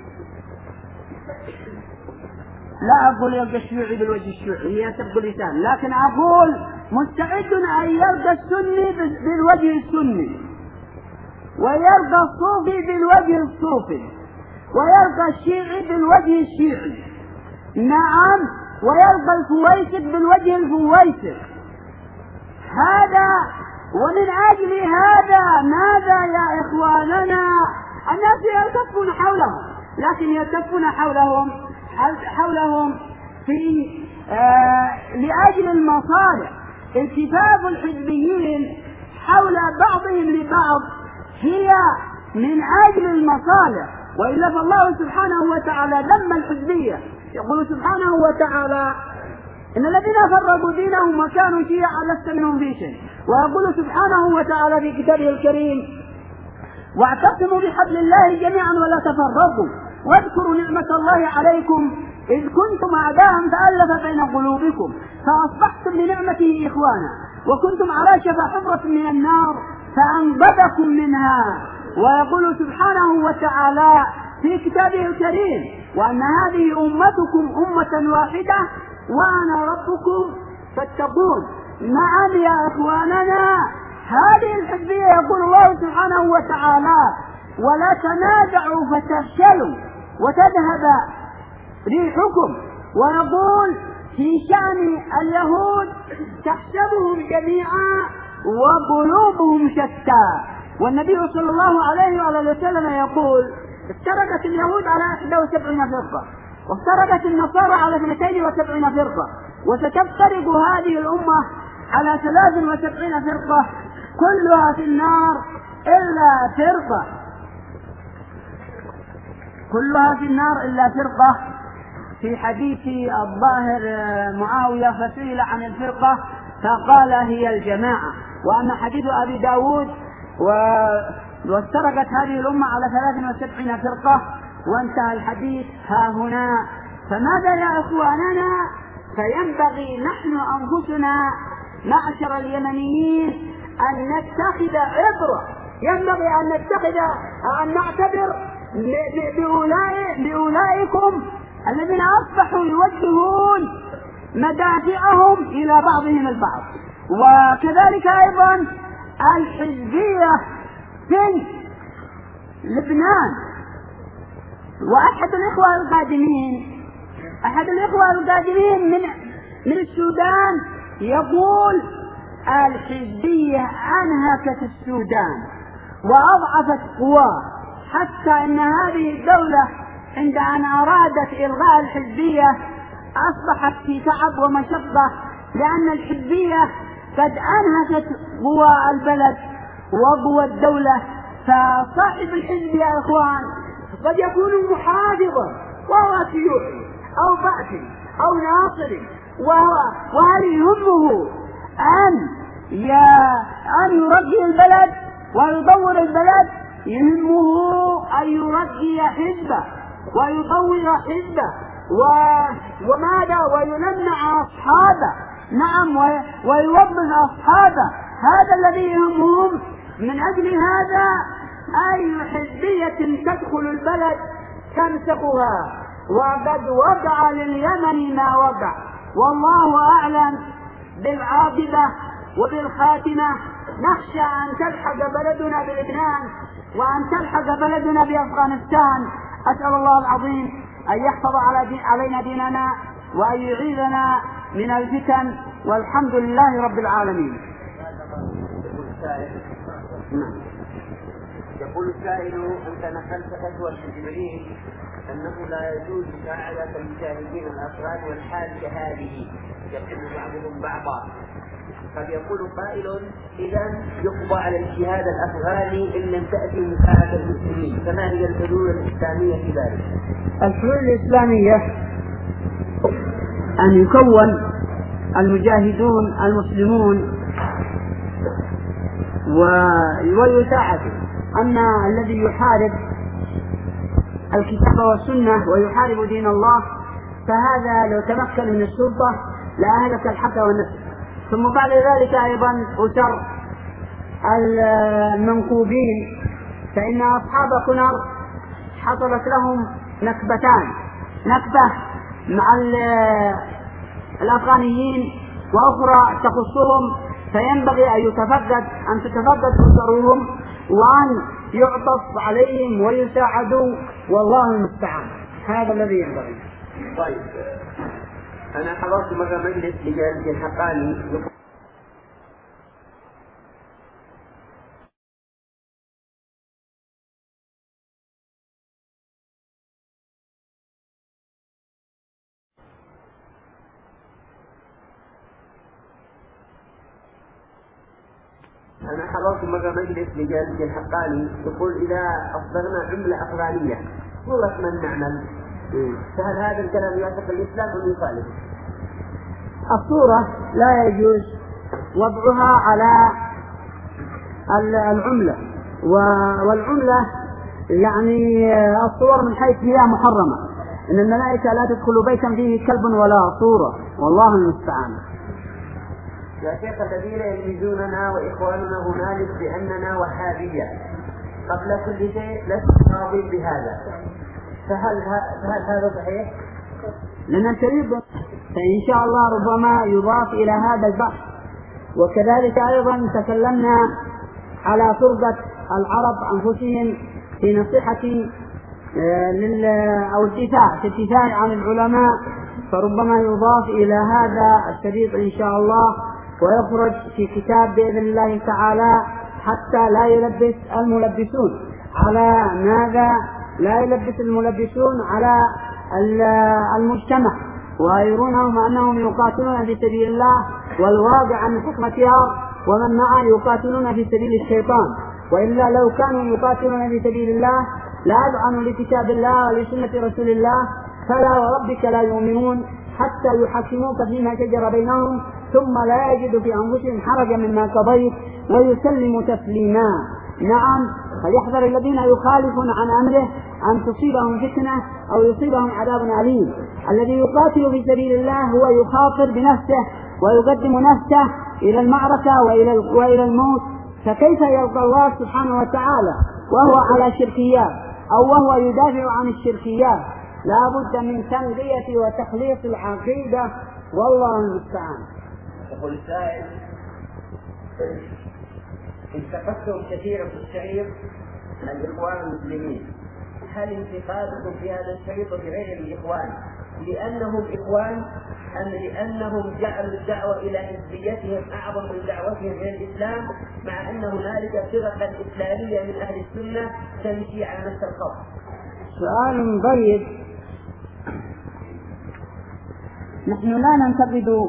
لا أقول يلقى الشيوعي بالوجه الشيوعي هي سبق اللسان، لكن أقول مستعد أن يلقى السني بالوجه السني، ويلقى الصوفي بالوجه الصوفي، ويلقى الشيعي بالوجه الشيعي، نعم، ويلقى الفويسق بالوجه الفويسق. هذا ومن أجل هذا ماذا يا إخواننا؟ الناس يلتفون حولهم، لكن يلتفون حولهم حولهم في آه لأجل المصالح. التفاف الحزبيين حول بعضهم لبعض هي من أجل المصالح، وإلا فالله سبحانه وتعالى ذم الحزبية، يقول سبحانه وتعالى إن الذين فرقوا دينهم وكانوا شيعا لست منهم في شيء، ويقول سبحانه وتعالى في كتابه الكريم واعتصموا بحبل الله جميعا ولا تفرقوا واذكروا نعمة الله عليكم إذ كنتم أعداء فألف بين قلوبكم فأصبحتم بنعمته إخوانا وكنتم على شفا حفرة من النار فأنقذكم منها. ويقول سبحانه وتعالى في كتابه الكريم وأن هذه أمتكم أمة واحدة وأنا ربكم فاتقون. نعم يا إخواننا، هذه الحزبية يقول الله سبحانه وتعالى ولا تنازعوا فتفشلوا وتذهب ريحكم. ونقول في شأن اليهود تحسبهم جميعا وقلوبهم شتى، والنبي صلى الله عليه وآله وسلم يقول افترقت اليهود على إحدى وسبعين فرقة وافترقت النصارى على اثنتين وسبعين فرقة وستفترق هذه الأمة على ثلاث وسبعين فرقة كلها في النار إلا فرقة كلها في النار إلا فرقة. في حديث الظاهر معاوية فسئل عن الفرقة فقال هي الجماعة، وأما حديث أبي داود و... وافترقت هذه الأمة على ثلاث وسبعين فرقة وانتهى الحديث ها هنا. فماذا يا إخواننا؟ فينبغي نحن أنفسنا معشر اليمنيين أن نتخذ عبرة، ينبغي أن نتخذ أن نعتبر بأولئكم الذين أصبحوا يوجهون مدافعهم إلى بعضهم البعض. وكذلك أيضا الحزبية في لبنان. وأحد الإخوة القادمين أحد الإخوة القادمين من من السودان يقول الحزبية أنهكت السودان وأضعفت قواه، حتى أن هذه الدولة عند أن أرادت إلغاء الحزبية أصبحت في تعب ومشقة، لأن الحزبية قد أنهكت قوى البلد وقوى الدولة. فصاحب الحزب يا إخوان قد يكون محافظا وهو شيوعي أو بعثي أو ناصري، وهل يهمه أن أن يرقي البلد ويطور البلد؟ يهمه أن يرقي حزبه ويطور حزبه وماذا ويلمع أصحابه، نعم، ويوظف أصحابه. هذا الذي يهمهم. من أجل هذا أي حزبية تدخل البلد تمسكها، وقد وقع لليمن ما وقع، والله أعلم بالعاقبة وبالخاتمة. نخشى أن تلحق بلدنا بلبنان وأن تلحق بلدنا بأفغانستان. أسأل الله العظيم أن يحفظ على دي علينا ديننا وأن يعيذنا من الفتن، والحمد لله رب العالمين. يقول السائل: أنت نقلت فتوى الحزبيين أنه لا يجوز مساعدة المجاهدين الأفغان والحال كهذه، يقول بعضهم بعضا. قد يقول قائل: إذا يقضى على الجهاد الأفغاني إن لم تأتي مساعدة المسلمين، فما هي الحلول الإسلامية في ذلك؟ الحلول الإسلامية أن يكون المجاهدون المسلمون ويساعدوا. أما الذي يحارب الكتاب والسنة ويحارب دين الله فهذا لو تمكن من السلطة لأهلك الحق والنفس. ثم بعد ذلك أيضا أسر المنكوبين، فإن أصحاب كنر حصلت لهم نكبتان، نكبة مع الأفغانيين وأخرى تخصهم، فينبغي أن يتفقد أن تتفقد أسرهم وأن يعطف عليهم ويساعدوا، والله المستعان. هذا الذي ينبغي. طيب، أنا حضرت مرة مجلس لجان الحقاني أنا حضرت مرة مجلس لجان الحقاني يقول: إذا أصدرنا عملة أفغانية صورة من نعمل؟ فهل هذا الكلام يوافق الإسلام أم يخالف؟ الصورة لا يجوز وضعها على العملة، والعملة يعني الصور من حيث هي محرمة. إن الملائكة لا تدخل بيتا فيه كلب ولا صورة، والله المستعان. يا شيخ، الذين يلمزوننا وإخواننا هنالك بأننا وهابية قبل كل شيء لست راضي بهذا، فهل هل هذا صحيح؟ لأن تريد فإن شاء الله ربما يضاف إلى هذا البحث. وكذلك أيضا تكلمنا على فرقة العرب أنفسهم في نصيحة أو الدفاع في الدفاع عن العلماء، فربما يضاف إلى هذا الشريط إن شاء الله ويخرج في كتاب بإذن الله تعالى، حتى لا يلبس الملبسون على ماذا لا يلبس الملبسون على المجتمع ويرونهم أنهم يقاتلون في سبيل الله، والواقع أن حكم خيار ومن معه يقاتلون في سبيل الشيطان. وإلا لو كانوا يقاتلون في سبيل الله لأذعنوا لكتاب الله ولسنة رسول الله، فلا وربك لا يؤمنون حتى يحكموك فيما شجر بينهم ثم لا يجد في أنفسهم حرجا مما قضيت ويسلم تسليما. نعم، فليحذر الذين يخالفون عن أمره أن تصيبهم فتنة أو يصيبهم عذاب أليم. الذي يقاتل في سبيل الله هو يخاطر بنفسه ويقدم نفسه إلى المعركة وإلى وإلى الموت، فكيف يلقى الله سبحانه وتعالى وهو على شركيات أو وهو يدافع عن الشركيات؟ لا بد من تنقية وتخليص العقيدة، والله المستعان. يقول السائل: انتقدتم كثيرا في الشريط الإخوان المسلمين، هل انتقادكم في هذا الشريط بغير الإخوان لأنهم إخوان أم لأنهم جعلوا الدعوة إلى حزبيتهم أعظم من دعوتهم إلى الإسلام، مع أن هنالك فرقا إسلامية من أهل السنة تمشي على نفس الخط؟ سؤال جيد. نحن لا ننتقد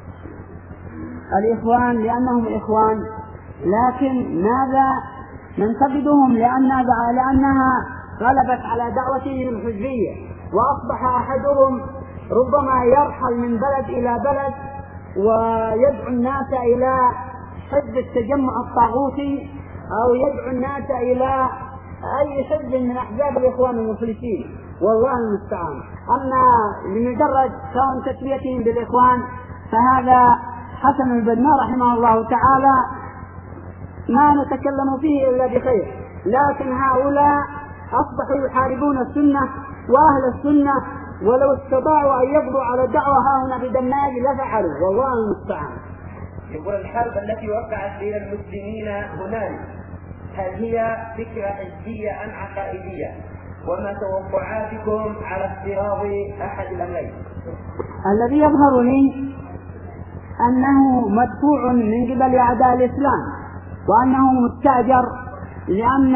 الإخوان لأنهم إخوان، لكن ماذا ننتقدهم؟ لأن لأنها غلبت على دعوتهم الحزبية، وأصبح أحدهم ربما يرحل من بلد إلى بلد ويدعو الناس إلى حزب التجمع الطاغوتي أو يدعو الناس إلى أي حزب من أحزاب الإخوان المفلسين، والله المستعان. أما لمجرد كون تسميتهم بالإخوان فهذا حسن البنا رحمه الله تعالى ما نتكلم فيه إلا بخير، لكن هؤلاء أصبحوا يحاربون السنة وأهل السنة، ولو استطاعوا أن يقضوا على الدعوة هنا بدماغ لفعلوا، والله المستعان. يقول: الحرب التي وقعت بين المسلمين هنالك هل هي فكرة حزبية أم عقائدية؟ وما توقعاتكم على افتراض أحد الأمرين؟ الذي يظهر لي أنه مدفوع من قبل أعداء الإسلام، وأنه مستأجر، لأن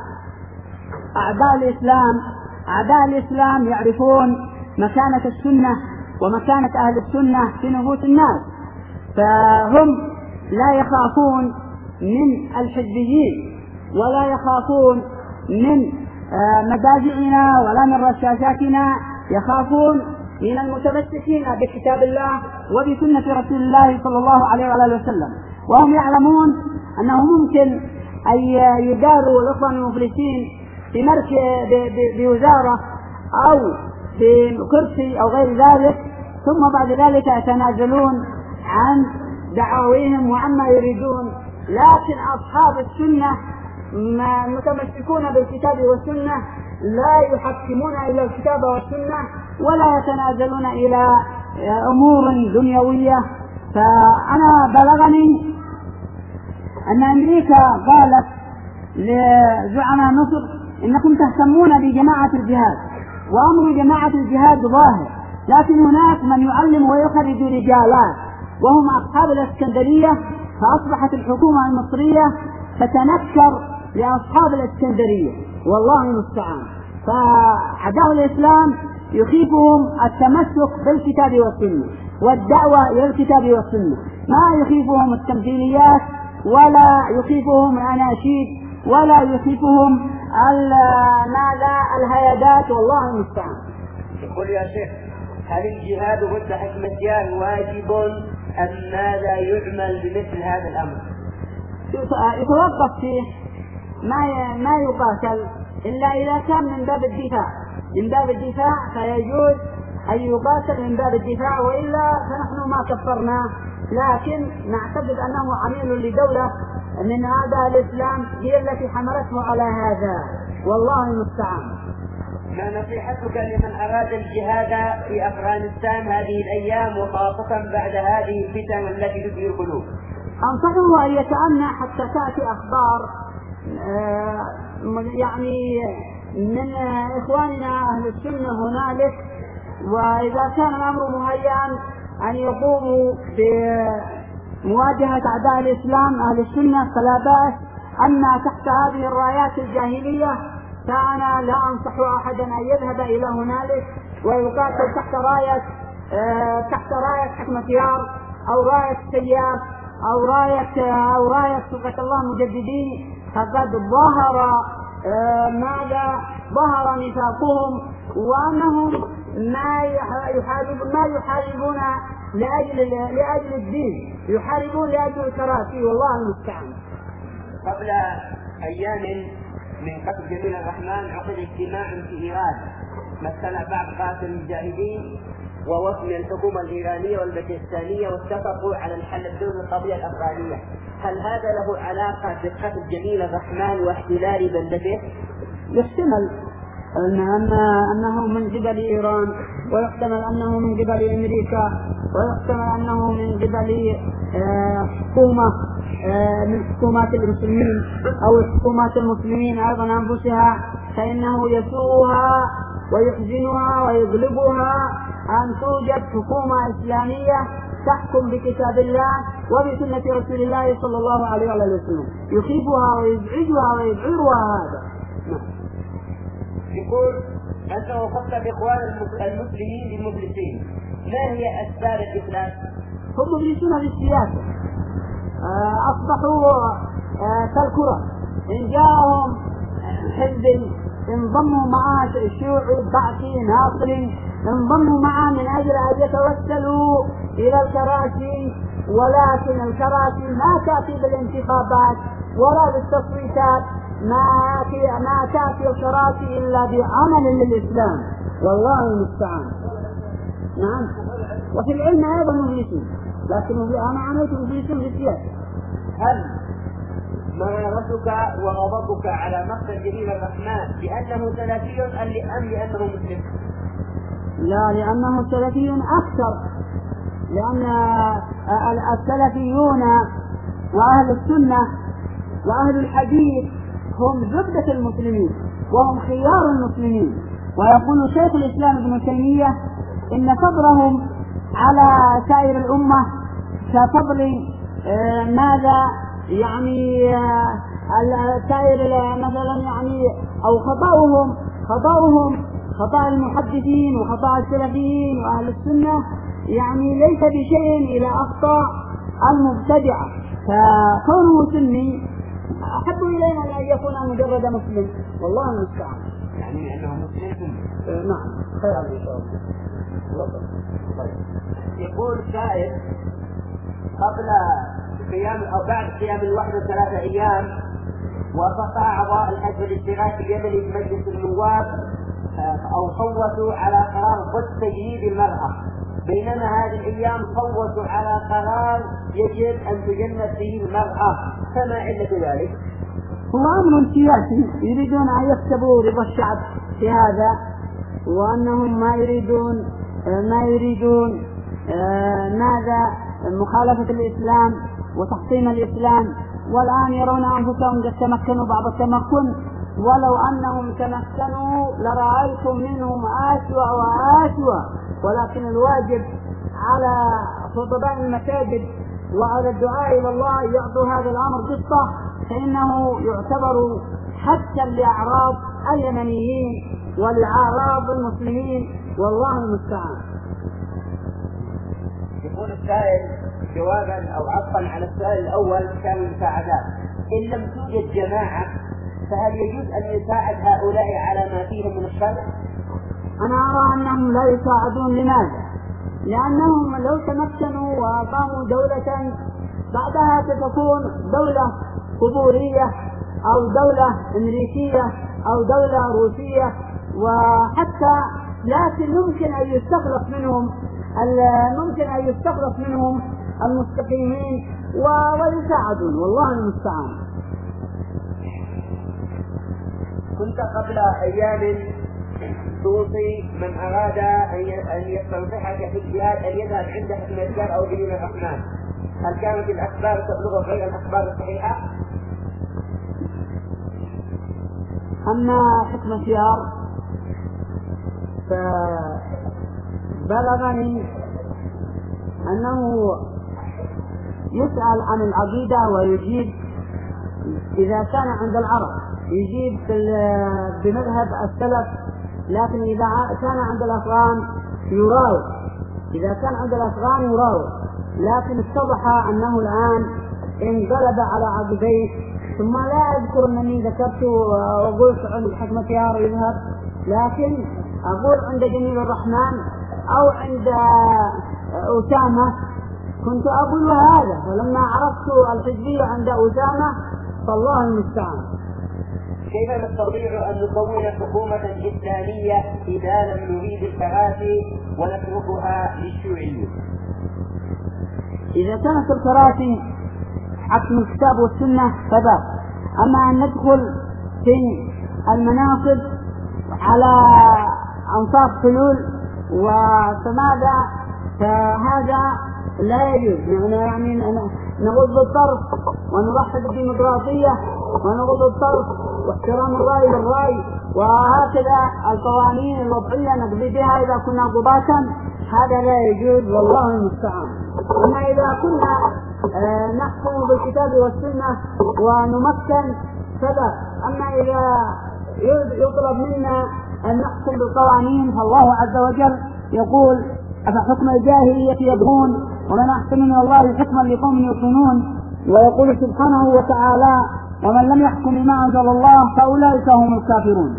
أعداء الإسلام أعداء الإسلام يعرفون مكانة السنة ومكانة أهل السنة في نفوس الناس، فهم لا يخافون من الحزبيين ولا يخافون من مدافعنا ولا من رشاشاتنا، يخافون من المتمسكين بكتاب الله وبسنة رسول الله صلى الله عليه وآله وسلم، وهم يعلمون أنه ممكن أن يداروا الإخوان المفلسين في مركز بوزارة أو بكرسي أو غير ذلك، ثم بعد ذلك يتنازلون عن دعاويهم وعما يريدون. لكن أصحاب السنة متمسكون بالكتاب والسنة، لا يحكمون إلى الكتاب والسنة ولا يتنازلون إلى أمور دنيوية. فأنا بلغني أن أمريكا قالت لزعماء مصر إنكم تهتمون بجماعة الجهاد، وأمر جماعة الجهاد ظاهر، لكن هناك من يعلم ويخرج رجالات وهم أصحاب الإسكندرية، فأصبحت الحكومة المصرية تتنكر لأصحاب الإسكندرية، والله المستعان. فأعداء الإسلام يخيفهم التمسك بالكتاب والسنة والدعوة إلى الكتاب والسنة، ما يخيفهم التمثيليات ولا يخيفهم الأناشيد ولا يخيفهم ماذا الهيادات، والله المستعان. يقول: يا شيخ، هل الجهاد ضد حكمتيان واجب أم ماذا يعمل بمثل هذا الأمر؟ يتوقف فيه، ما ما يقاتل إلا إذا كان من باب الدفاع، من باب الدفاع فيجوز أن يقاتل من باب الدفاع، وإلا فنحن ما كفرناه، لكن نعتقد أنه عميل لدولة من أعداء الإسلام هي التي حملته على هذا، والله المستعان. ما نصيحتك لمن أراد الجهاد في أفغانستان هذه الأيام، وخاصة بعد هذه الفتن التي تثير القلوب؟ أنصحه أن يتأنى حتى تأتي أخبار يعني من إخواننا أهل السنة هنالك، وإذا كان الأمر مهيئا أن يقوموا بمواجهة أعداء الإسلام أهل السنة فلا بأس. أما تحت هذه الرايات الجاهلية فأنا لا أنصح أحدا أن يذهب إلى هنالك ويقاتل تحت راية تحت راية حكمتيار أو راية سياف أو راية أو راية سلطة الله مجددين، فقد ظهر ماذا ظهر نفاقهم، وأنهم ما يحاربون ما يحاربون لأجل لأجل الدين، يحاربون لأجل الكراسي، والله المستعان. قبل أيام من قتل جميل الرحمن عقد اجتماع في إيران مثل بعض قاتل المجاهدين ووفد من الحكومة الإيرانية والباكستانية واتفقوا على الحل بدون القضية الأفغانية. هل هذا له علاقة بقتل جميل الرحمن واحتلال بلدته؟ يحتمل أن أنه من قبل إيران، ويحتمل أنه من قبل أمريكا، ويحتمل أنه من قبل حكومة من حكومات المسلمين أو حكومات المسلمين أيضا أنفسها، فإنه يسوءها ويحزنها ويغلبها أن توجد حكومة إسلامية تحكم بكتاب الله وبسنة رسول الله صلى الله عليه وسلم، يخيفها ويزعجها ويذعرها هذا. يقول أنه خص بإخوان المسلمين بالمفلسين، ما هي أسباب الإفلاس؟ هم مفلسون بالسياسة، أصبحوا كالكرة، إن جاءهم حزب انضموا معه شيوعي بعثي ناصري، انضموا معه من أجل أن يتوسلوا إلى الكراسي، ولكن الكراسي ما تأتي بالانتخابات ولا بالتصويتات، ما ما تأتي الكراسي إلا بعمل للإسلام، والله المستعان. نعم. وفي العلم أيضا مفلسون، لكن أنا عملت مفلسون في السياسة. هل مرارتك وغضبك على مقتل جميل الرحمن لأنه سلفي أم لأنه مسلم؟ لا، لأنه سلفي أكثر، لأن السلفيون وأهل السنة وأهل الحديث هم زبدة المسلمين وهم خيار المسلمين. ويقول شيخ الإسلام ابن تيمية إن فضلهم على سائر الأمة كفضل ماذا يعني سائر مثلا يعني أو خطأهم خطأهم خطأ المحدثين وخطأ السلفيين وأهل السنة يعني ليس بشيء إلى أخطاء المبتدعة، فكونه سني أحب إلينا أن يكون مجرد مسلم، والله المستعان. يعني أنه مسلم؟ نعم، خير إن شاء الله. يقول سائل قبل قيام أو بعد قيام الوحدة ثلاثة أيام وافق أعضاء الحزب الاشتراكي اليمني في مجلس النواب أو صوتوا على قرار ضد تجنيد المرأة، بينما هذه الأيام صوتوا على قرار يجب أن تجند فيه المرأة، فما علة ذلك؟ هو أمر سياسي، يريدون أن يكسبوا رضا الشعب في هذا، وأنهم ما يريدون ما يريدون ماذا مخالفة الإسلام وتحطيم الإسلام، والآن يرون أنفسهم قد تمكنوا بعض التمكن، ولو أنهم تمكنوا لرأيتم منهم أسوأ وأسوأ، ولكن الواجب على خطباء المساجد وعلى الدعاء إلى الله يعطوا هذا الأمر قصة، فإنه يعتبر حتى لأعراض اليمنيين ولأعراض المسلمين، والله المستعان. يقول السائل جوابا أو عطفا على السؤال الأول كان المساعدات، إن لم توجد جماعة فهل يجوز أن يساعد هؤلاء على ما فيهم من الشر؟ أنا أرى أنهم لا يساعدون. لماذا؟ لأنهم لو تمكنوا وأقاموا دولة بعدها ستكون دولة قبورية أو دولة أمريكية أو دولة روسية، وحتى لكن ممكن أن يستخلص منهم ممكن أن يستخلص منهم المستقيمين ويساعدون، والله المستعان. كنت قبل أيام توصي من أراد أن يستنصحك في الجهاد أن يذهب عند حكم الدار أو جميل الرحمن، هل كانت الأخبار تبلغ غير الأخبار الصحيحة؟ أما حكم الدار فبلغني أنه يسأل عن العقيدة ويجيب إذا كان عند العرب يجيب بمذهب السلف، لكن إذا كان عند الأفغان يراوغ، إذا كان عند الأفغان يراوغ، لكن اتضح أنه الآن انقلب على عقبيه. ثم لا أذكر أنني ذكرت وقلت عند حكمة يار يذهب، لكن أقول عند جميل الرحمن أو عند أسامة كنت أقول هذا، ولما عرفت الحزبية عند أسامة فالله المستعان. كيف نستطيع أن نكون حكومة إسلامية إذا لم نريد الكراسي ونتركها للشيوعية؟ إذا كانت الكراسي حكم الكتاب والسنة فذاك، أما أن ندخل في المناصب على أنصاف حلول وسمادة فهذا لا يجوز. يعني نغض الطرف ونرحب بالديمقراطية ونغض الطرف واحترام الرأي بالرأي، وهكذا القوانين الوضعية نقضي بها إذا كنا قضاة، هذا لا يجوز والله المستعان. أما إذا كنا آه نحكم بالكتاب والسنة ونمكن فذا. أما إذا يطلب منا أن نحكم بالقوانين فالله عز وجل يقول أفحكم الجاهلية يبغون ومن أحسن من الله حكما لقوم يوقنون، ويقول سبحانه وتعالى ومن لم يحكم بما أنزل الله فأولئك هم الكافرون.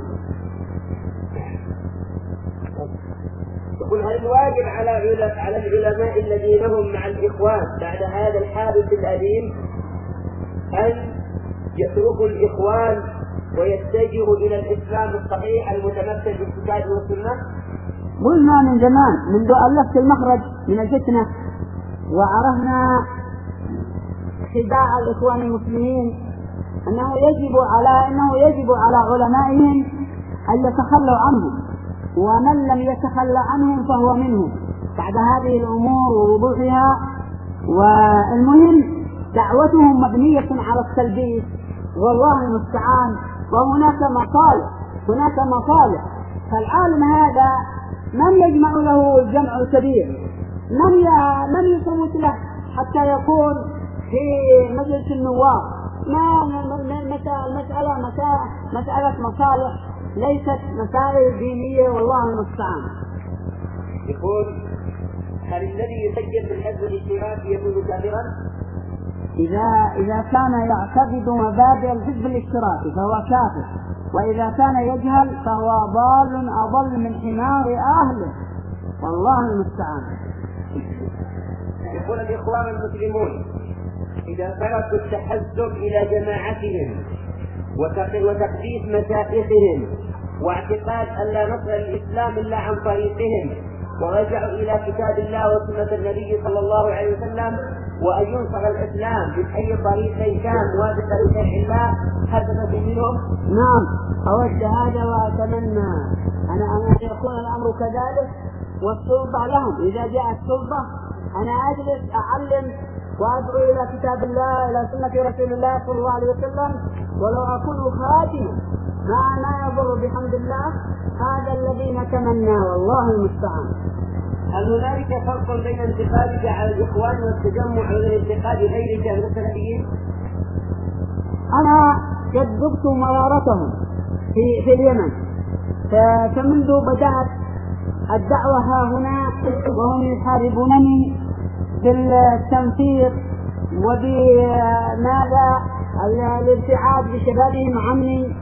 يقول هل الواجب على على العلماء الذين هم مع الإخوان بعد هذا الحادث الأليم أن يتركوا الإخوان ويتجهوا إلى الإسلام الصحيح المتمثل بالكتاب والسنة؟ قلنا من زمان منذ ألفت المخرج من الفتنة وعرفنا خداع الإخوان المسلمين أنه يجب على أنه يجب على علمائهم أن يتخلوا عنهم، ومن لم يتخلى عنهم فهو منهم بعد هذه الأمور ووضوحها. والمهم دعوتهم مبنية على التلبيس والله المستعان، وهناك مصالح هناك مصالح فالعالم هذا من يجمع له الجمع الكبير، من من يصوت له حتى يكون في مجلس النواب. ما المسألة مسألة مصالح ليست مسائل دينية والله المستعان. يقول هل الذي يسجل بالحزب الاشتراكي يكون كافرا؟ إذا إذا كان يعتقد مبادئ الحزب الاشتراكي فهو كافر، وإذا كان يجهل فهو ضال أضل من حمار أهله والله المستعان. يقول الإخوان المسلمون إذا تركوا التحزب إلى جماعتهم وتقديس مشايخهم واعتقاد أن لا نصر الإسلام إلا عن طريقهم، ورجعوا إلى كتاب الله وسنة النبي صلى الله عليه وسلم، وأن ينصر الإسلام بأي طريق كان موافقا لشرع الله، هذا منهم؟ نعم أود هذا وأتمنى أنا أن يكون الأمر كذلك، والسلطة لهم. إذا جاءت السلطة أنا أجلس أعلم وأدعو إلى كتاب الله إلى سنة رسول الله صلى الله عليه وسلم، ولو أكون خاتما ما ما يضر بحمد الله. هذا الذي نتمنى والله المستعان. هل هنالك فرق بين انتقادك على الإخوان والتجمع وبين انتقاد غيرك من السلفيين؟ أنا قد ذقت مرارتهم في في اليمن، فمنذ بدأت الدعوة ها هنا وهم يحاربونني بالتنفير وبماذا الابتعاد بشبابهم عني،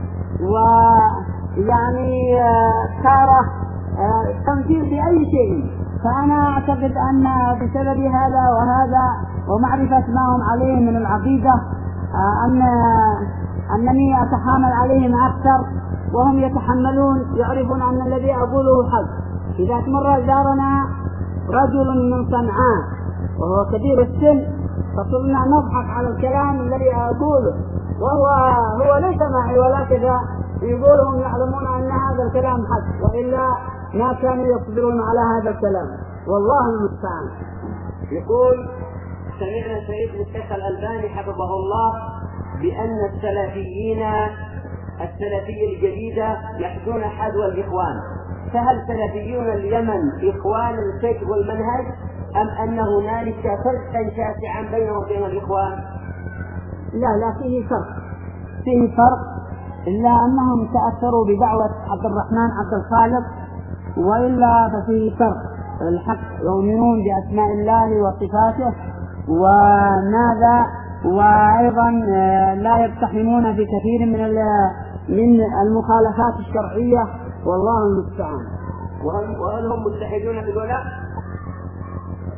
ويعني كاره تنفير بأي شيء. فأنا أعتقد أن بسبب هذا وهذا ومعرفة ما هم عليه من العقيدة أن أنني أتحامل عليهم أكثر وهم يتحملون، يعرفون أن الذي أقوله حق. إذا تمر دارنا رجل من صنعاء وهو كبير السن فصرنا نضحك على الكلام الذي أقوله، وهو هو ليس معي ولا كذا، يقولهم يعلمون أن هذا الكلام حق، وإلا ما كانوا يقدرون على هذا الكلام والله المستعان. يقول سمعنا سيد الشيخ الألباني حفظه الله بأن السلفيين السلفية الجديدة يحدون حذو الإخوان، فهل سلفيون اليمن إخوان الفكر والمنهج أم أن هنالك فرقا شاسعا بينهم وبين الإخوان؟ لا لا فيه فرق فيه فرق إلا أنهم تأثروا بدعوة عبد الرحمن عبد الخالق، وإلا ففيه فرق. الحق يؤمنون بأسماء الله وصفاته وماذا، وأيضا لا يقتحمون في كثير من من المخالفات الشرعية والله المستعان. وهل هم متحدون بالولاء؟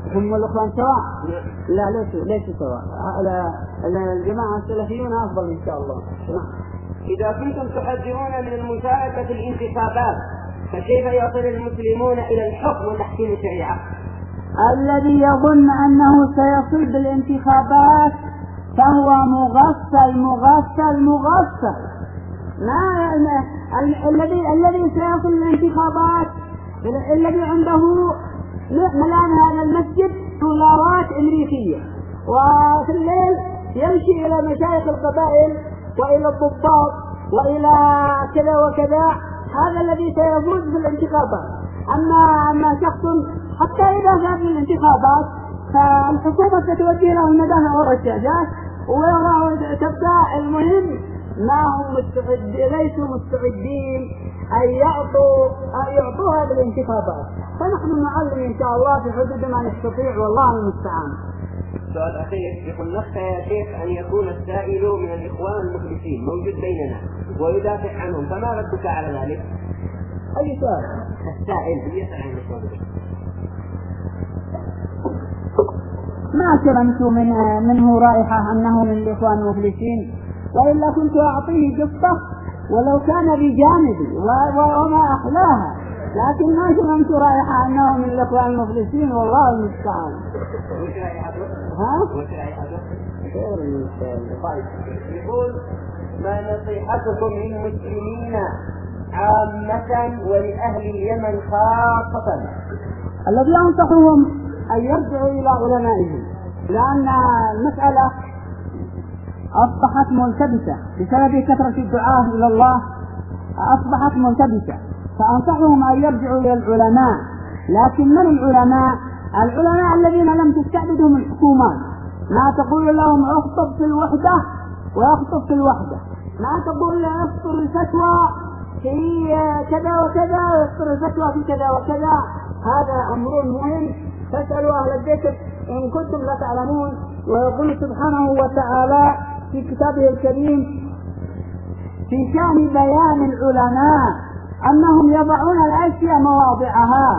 هم الإخوان سواء؟ لا ليسوا ليسوا سواء. الجماعة السلفيون أفضل إن شاء الله. إذا كنتم تحذرون من المشاركة في الانتخابات فكيف يصل المسلمون إلى الحكم وتحكيم الشريعة؟ الذي يظن أنه سيصل بالانتخابات فهو مغفل مغفل مغفل. ما الذي الذي سيصل بالانتخابات الذي عنده ملان هذا المسجد دولارات أمريكية، وفي الليل يمشي إلى مشايخ القبائل وإلى الضباط وإلى كذا وكذا، هذا الذي سيفوز بالانتخابات. أما أما شخص حتى إذا فاز بالانتخابات فالحكومة ستوجه له المدافع والرشاشات وتبدأ. المهم ما هم مستعدين، ليسوا مستعدين أن يعطوا أن يعطوها بالانتخابات، فنحن نعلم إن شاء الله في حدود ما نستطيع والله المستعان. سؤال أخير، يقول نخشى يا شيخ أن يكون السائل من الإخوان المخلصين موجود بيننا ويدافع عنهم، فما ردك على ذلك؟ أي سؤال؟ السائل يسأل عن الإخوان. ما شرمت من منه رائحة أنه من الإخوان المخلصين، وإلا كنت أعطيه قصة ولو كان بجانبي وما أحلاها، لكن ما شرمت رائحة أنه من الإخوان المخلصين والله المستعان. وش رائحته؟ ها؟ وش رائحته؟ يقول ما نصيحتكم للمسلمين عامة ولأهل اليمن خاصة؟ الذي أنصحهم أن يرجعوا إلى علمائهم، لأن المسألة أصبحت ملتبسة بسبب كثرة الدعاء إلى الله، أصبحت ملتبسة، فأنصحهم أن يرجعوا إلى العلماء. لكن من العلماء؟ العلماء الذين لم تستعبدهم الحكومات، ما تقول لهم اخطب في الوحدة ويخطب في الوحدة، ما تقول له اخطر الفتوى في كذا وكذا ويخطر الفتوى في كذا وكذا. هذا أمر مهم، فاسألوا أهل الذكر إن كنتم لا تعلمون. ويقول سبحانه وتعالى في كتابه الكريم في شأن بيان العلماء أنهم يضعون الأشياء مواضعها،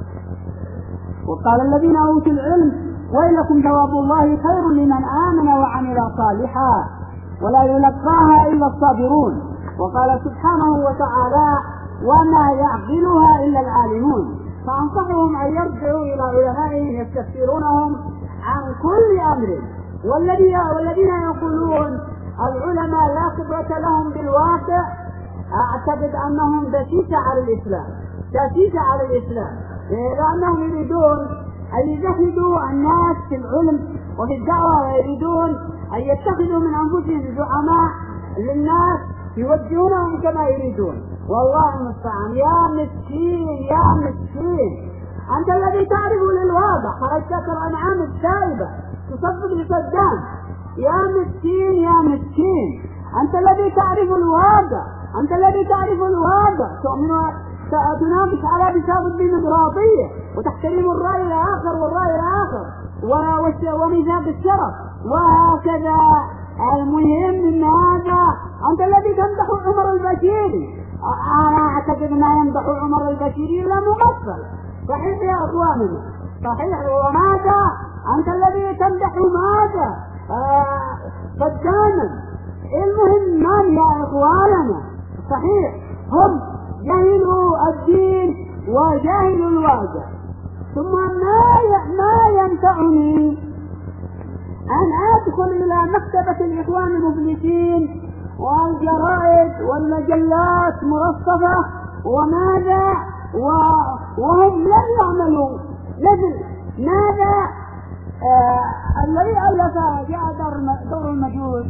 وقال الذين أوتوا العلم ويلكم ثواب الله خير لمن آمن وعمل صالحا ولا يلقاها إلا الصابرون. وقال سبحانه وتعالى وما يعقلها إلا العالمون. فأنصحهم أن يرجعوا إلى علمائهم يستفسرونهم عن كل أمر. والذين يقولون العلماء لا خبرة لهم بالواقع، أعتقد أنهم دسيسة على الإسلام، دسيسة على الإسلام، لأنهم يريدون أن يزهدوا الناس في العلم وفي الدعوة، ويريدون أن يتخذوا من أنفسهم زعماء للناس يوجهونهم كما يريدون. والله المستعان. يا مسكين يا مسكين، أنت الذي تعرف للواقع، خرجت الأنعام السائبة تصدق لصدام. يا مسكين يا مسكين، أنت الذي تعرف الواقع، أنت الذي تعرف الواقع، تؤمن تنافس على بساط الديمقراطية وتحترم الرأي الآخر والرأي الآخر وميثاق الشرف وهكذا. المهم من هذا أنت الذي تمدح عمر البشيري. أنا أعتقد ما يمدح عمر البشيري إلا مغفل. صحيح يا أخواننا، صحيح. وماذا أنت الذي تمدح ماذا؟ آه صداما. المهم من يا أخواننا؟ صحيح هم جاهلوا الدين وجاهلوا الواقع. ثم ما ما ينفعني أن أدخل إلى مكتبة الإخوان المفلسين والجرائد والمجلات مرصفة وماذا وهم لم يعملوا مثل ماذا آه الذي ألف جاء دور المجوس.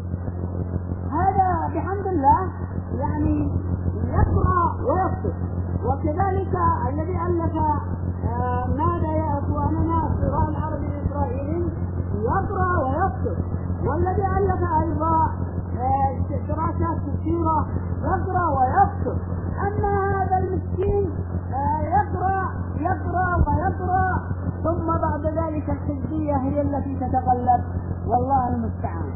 هذا بحمد الله يعني يقرأ ويكتب، وكذلك الذي ألف آه ماذا يا أخواننا الصراع العربي الإسرائيلي يقرأ ويكتب، والذي ألف أيضا آه دراسات كثيرة يقرأ ويكتب. أما هذا المسكين آه يقرأ يقرأ ويقرأ، ثم بعد ذلك الحزبية هي التي تتغلب والله المستعان.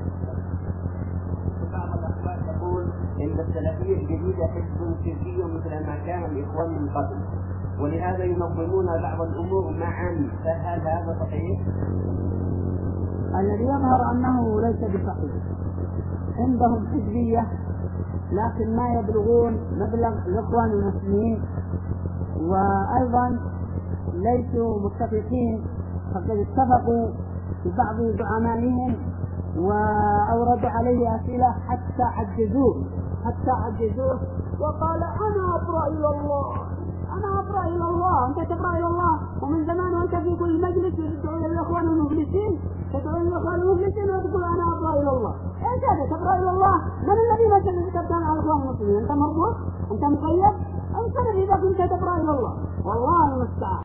بعض الأخبار تقول إن السلفية الجديدة حزب سري مثل ما كان الإخوان من قبل، ولهذا ينظمون بعض الأمور معا، فهل هذا صحيح؟ الذي يظهر أنه ليس بصحيح. عندهم حزبية لكن ما يبلغون مبلغ الإخوان المسلمين، وأيضا ليسوا متفقين، فقد اتفقوا ببعض زعمائهم وأوردوا عليه أسئلة حتى عجزوه حتى عجزوه وقال أنا أبرأ إلى الله أنا أبرأ إلى الله. أنت تبرأ إلى الله ومن زمان وأنت في كل مجلس تدعو إلى الإخوان المفلسين تدعو إلى الإخوان المفلسين وتقول أنا أبرأ إلى الله. إيش هذا تبرأ إلى الله؟ من الذي مثل كتبت على الإخوان المسلمين؟ أنت مربوط؟ أنت مقيد؟ أنت الذي إذا كنت تبرأ إلى الله والله المستعان.